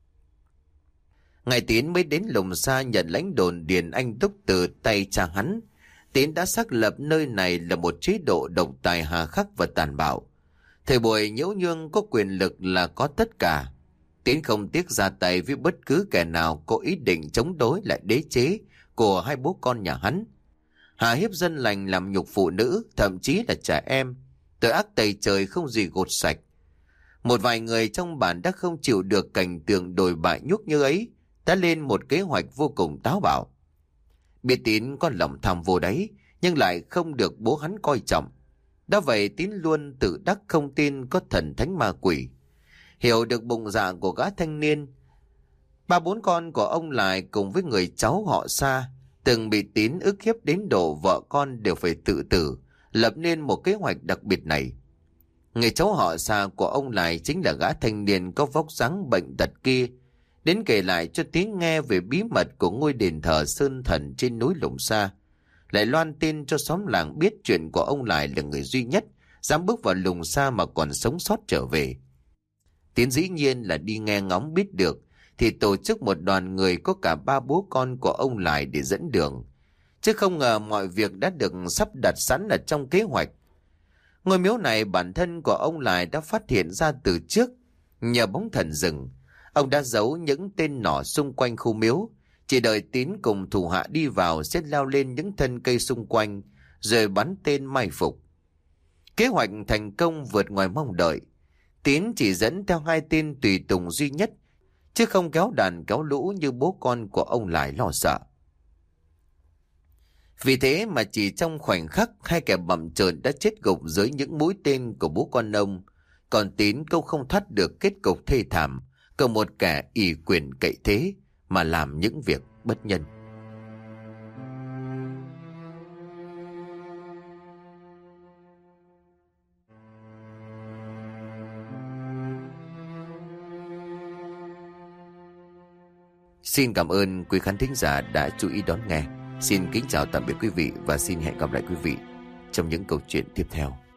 A: Ngày Tín mới đến Lùng Sa nhận lãnh đồn Điền Anh Túc từ tay cha hắn, Tín đã xác lập nơi này là một chế độ độc tài hà khắc và tàn bạo. Thời buổi nhiễu nhương có quyền lực là có tất cả. Tín không tiếc ra tay với bất cứ kẻ nào có ý định chống đối lại đế chế của hai bố con nhà hắn. Hà hiếp dân lành, làm nhục phụ nữ, thậm chí là trẻ em. Tội ác tày trời không gì gột sạch. Một vài người trong bản đã không chịu được cảnh tượng đồi bại nhúc như ấy, đã lên một kế hoạch vô cùng táo bạo. Biết Tín có lòng tham vô đáy, nhưng lại không được bố hắn coi trọng. Đã vậy Tín luôn tự đắc không tin có thần thánh ma quỷ. Hiểu được bụng dạ của gã thanh niên, 3-4 con của ông Lại cùng với người cháu họ Sa từng bị Tín ức hiếp đến độ vợ con đều phải tự tử, lập nên một kế hoạch đặc biệt này. Người cháu họ Sa của ông Lại chính là gã thanh niên có vóc dáng bệnh tật kia, đến kể lại cho Tín nghe về bí mật của ngôi đền thờ Sơn Thần trên núi Lùng Sa, lại loan tin cho xóm làng biết chuyện của ông Lại là người duy nhất dám bước vào Lùng Sa mà còn sống sót trở về. Tín dĩ nhiên là đi nghe ngóng biết được, thì tổ chức một đoàn người có cả 3 bố con của ông Lại để dẫn đường. Chứ không ngờ mọi việc đã được sắp đặt sẵn ở trong kế hoạch. Ngôi miếu này bản thân của ông Lại đã phát hiện ra từ trước. Nhờ bóng thần rừng, ông đã giấu những tên nỏ xung quanh khu miếu, chỉ đợi Tín cùng thủ hạ đi vào sẽ leo lên những thân cây xung quanh, rồi bắn tên mai phục. Kế hoạch thành công vượt ngoài mong đợi. Tín chỉ dẫn theo 2 tên tùy tùng duy nhất, chứ không kéo đàn kéo lũ như bố con của ông Lại lo sợ. Vì thế mà chỉ trong khoảnh khắc 2 kẻ bặm trợn đã chết gục dưới những mũi tên của bố con ông. Còn Tín câu không thoát được kết cục thê thảm, cờ một kẻ ỷ quyền cậy thế mà làm những việc bất nhân. Xin cảm ơn quý khán thính giả đã chú ý đón nghe. Xin kính chào tạm biệt quý vị và xin hẹn gặp lại quý vị trong những câu chuyện tiếp theo.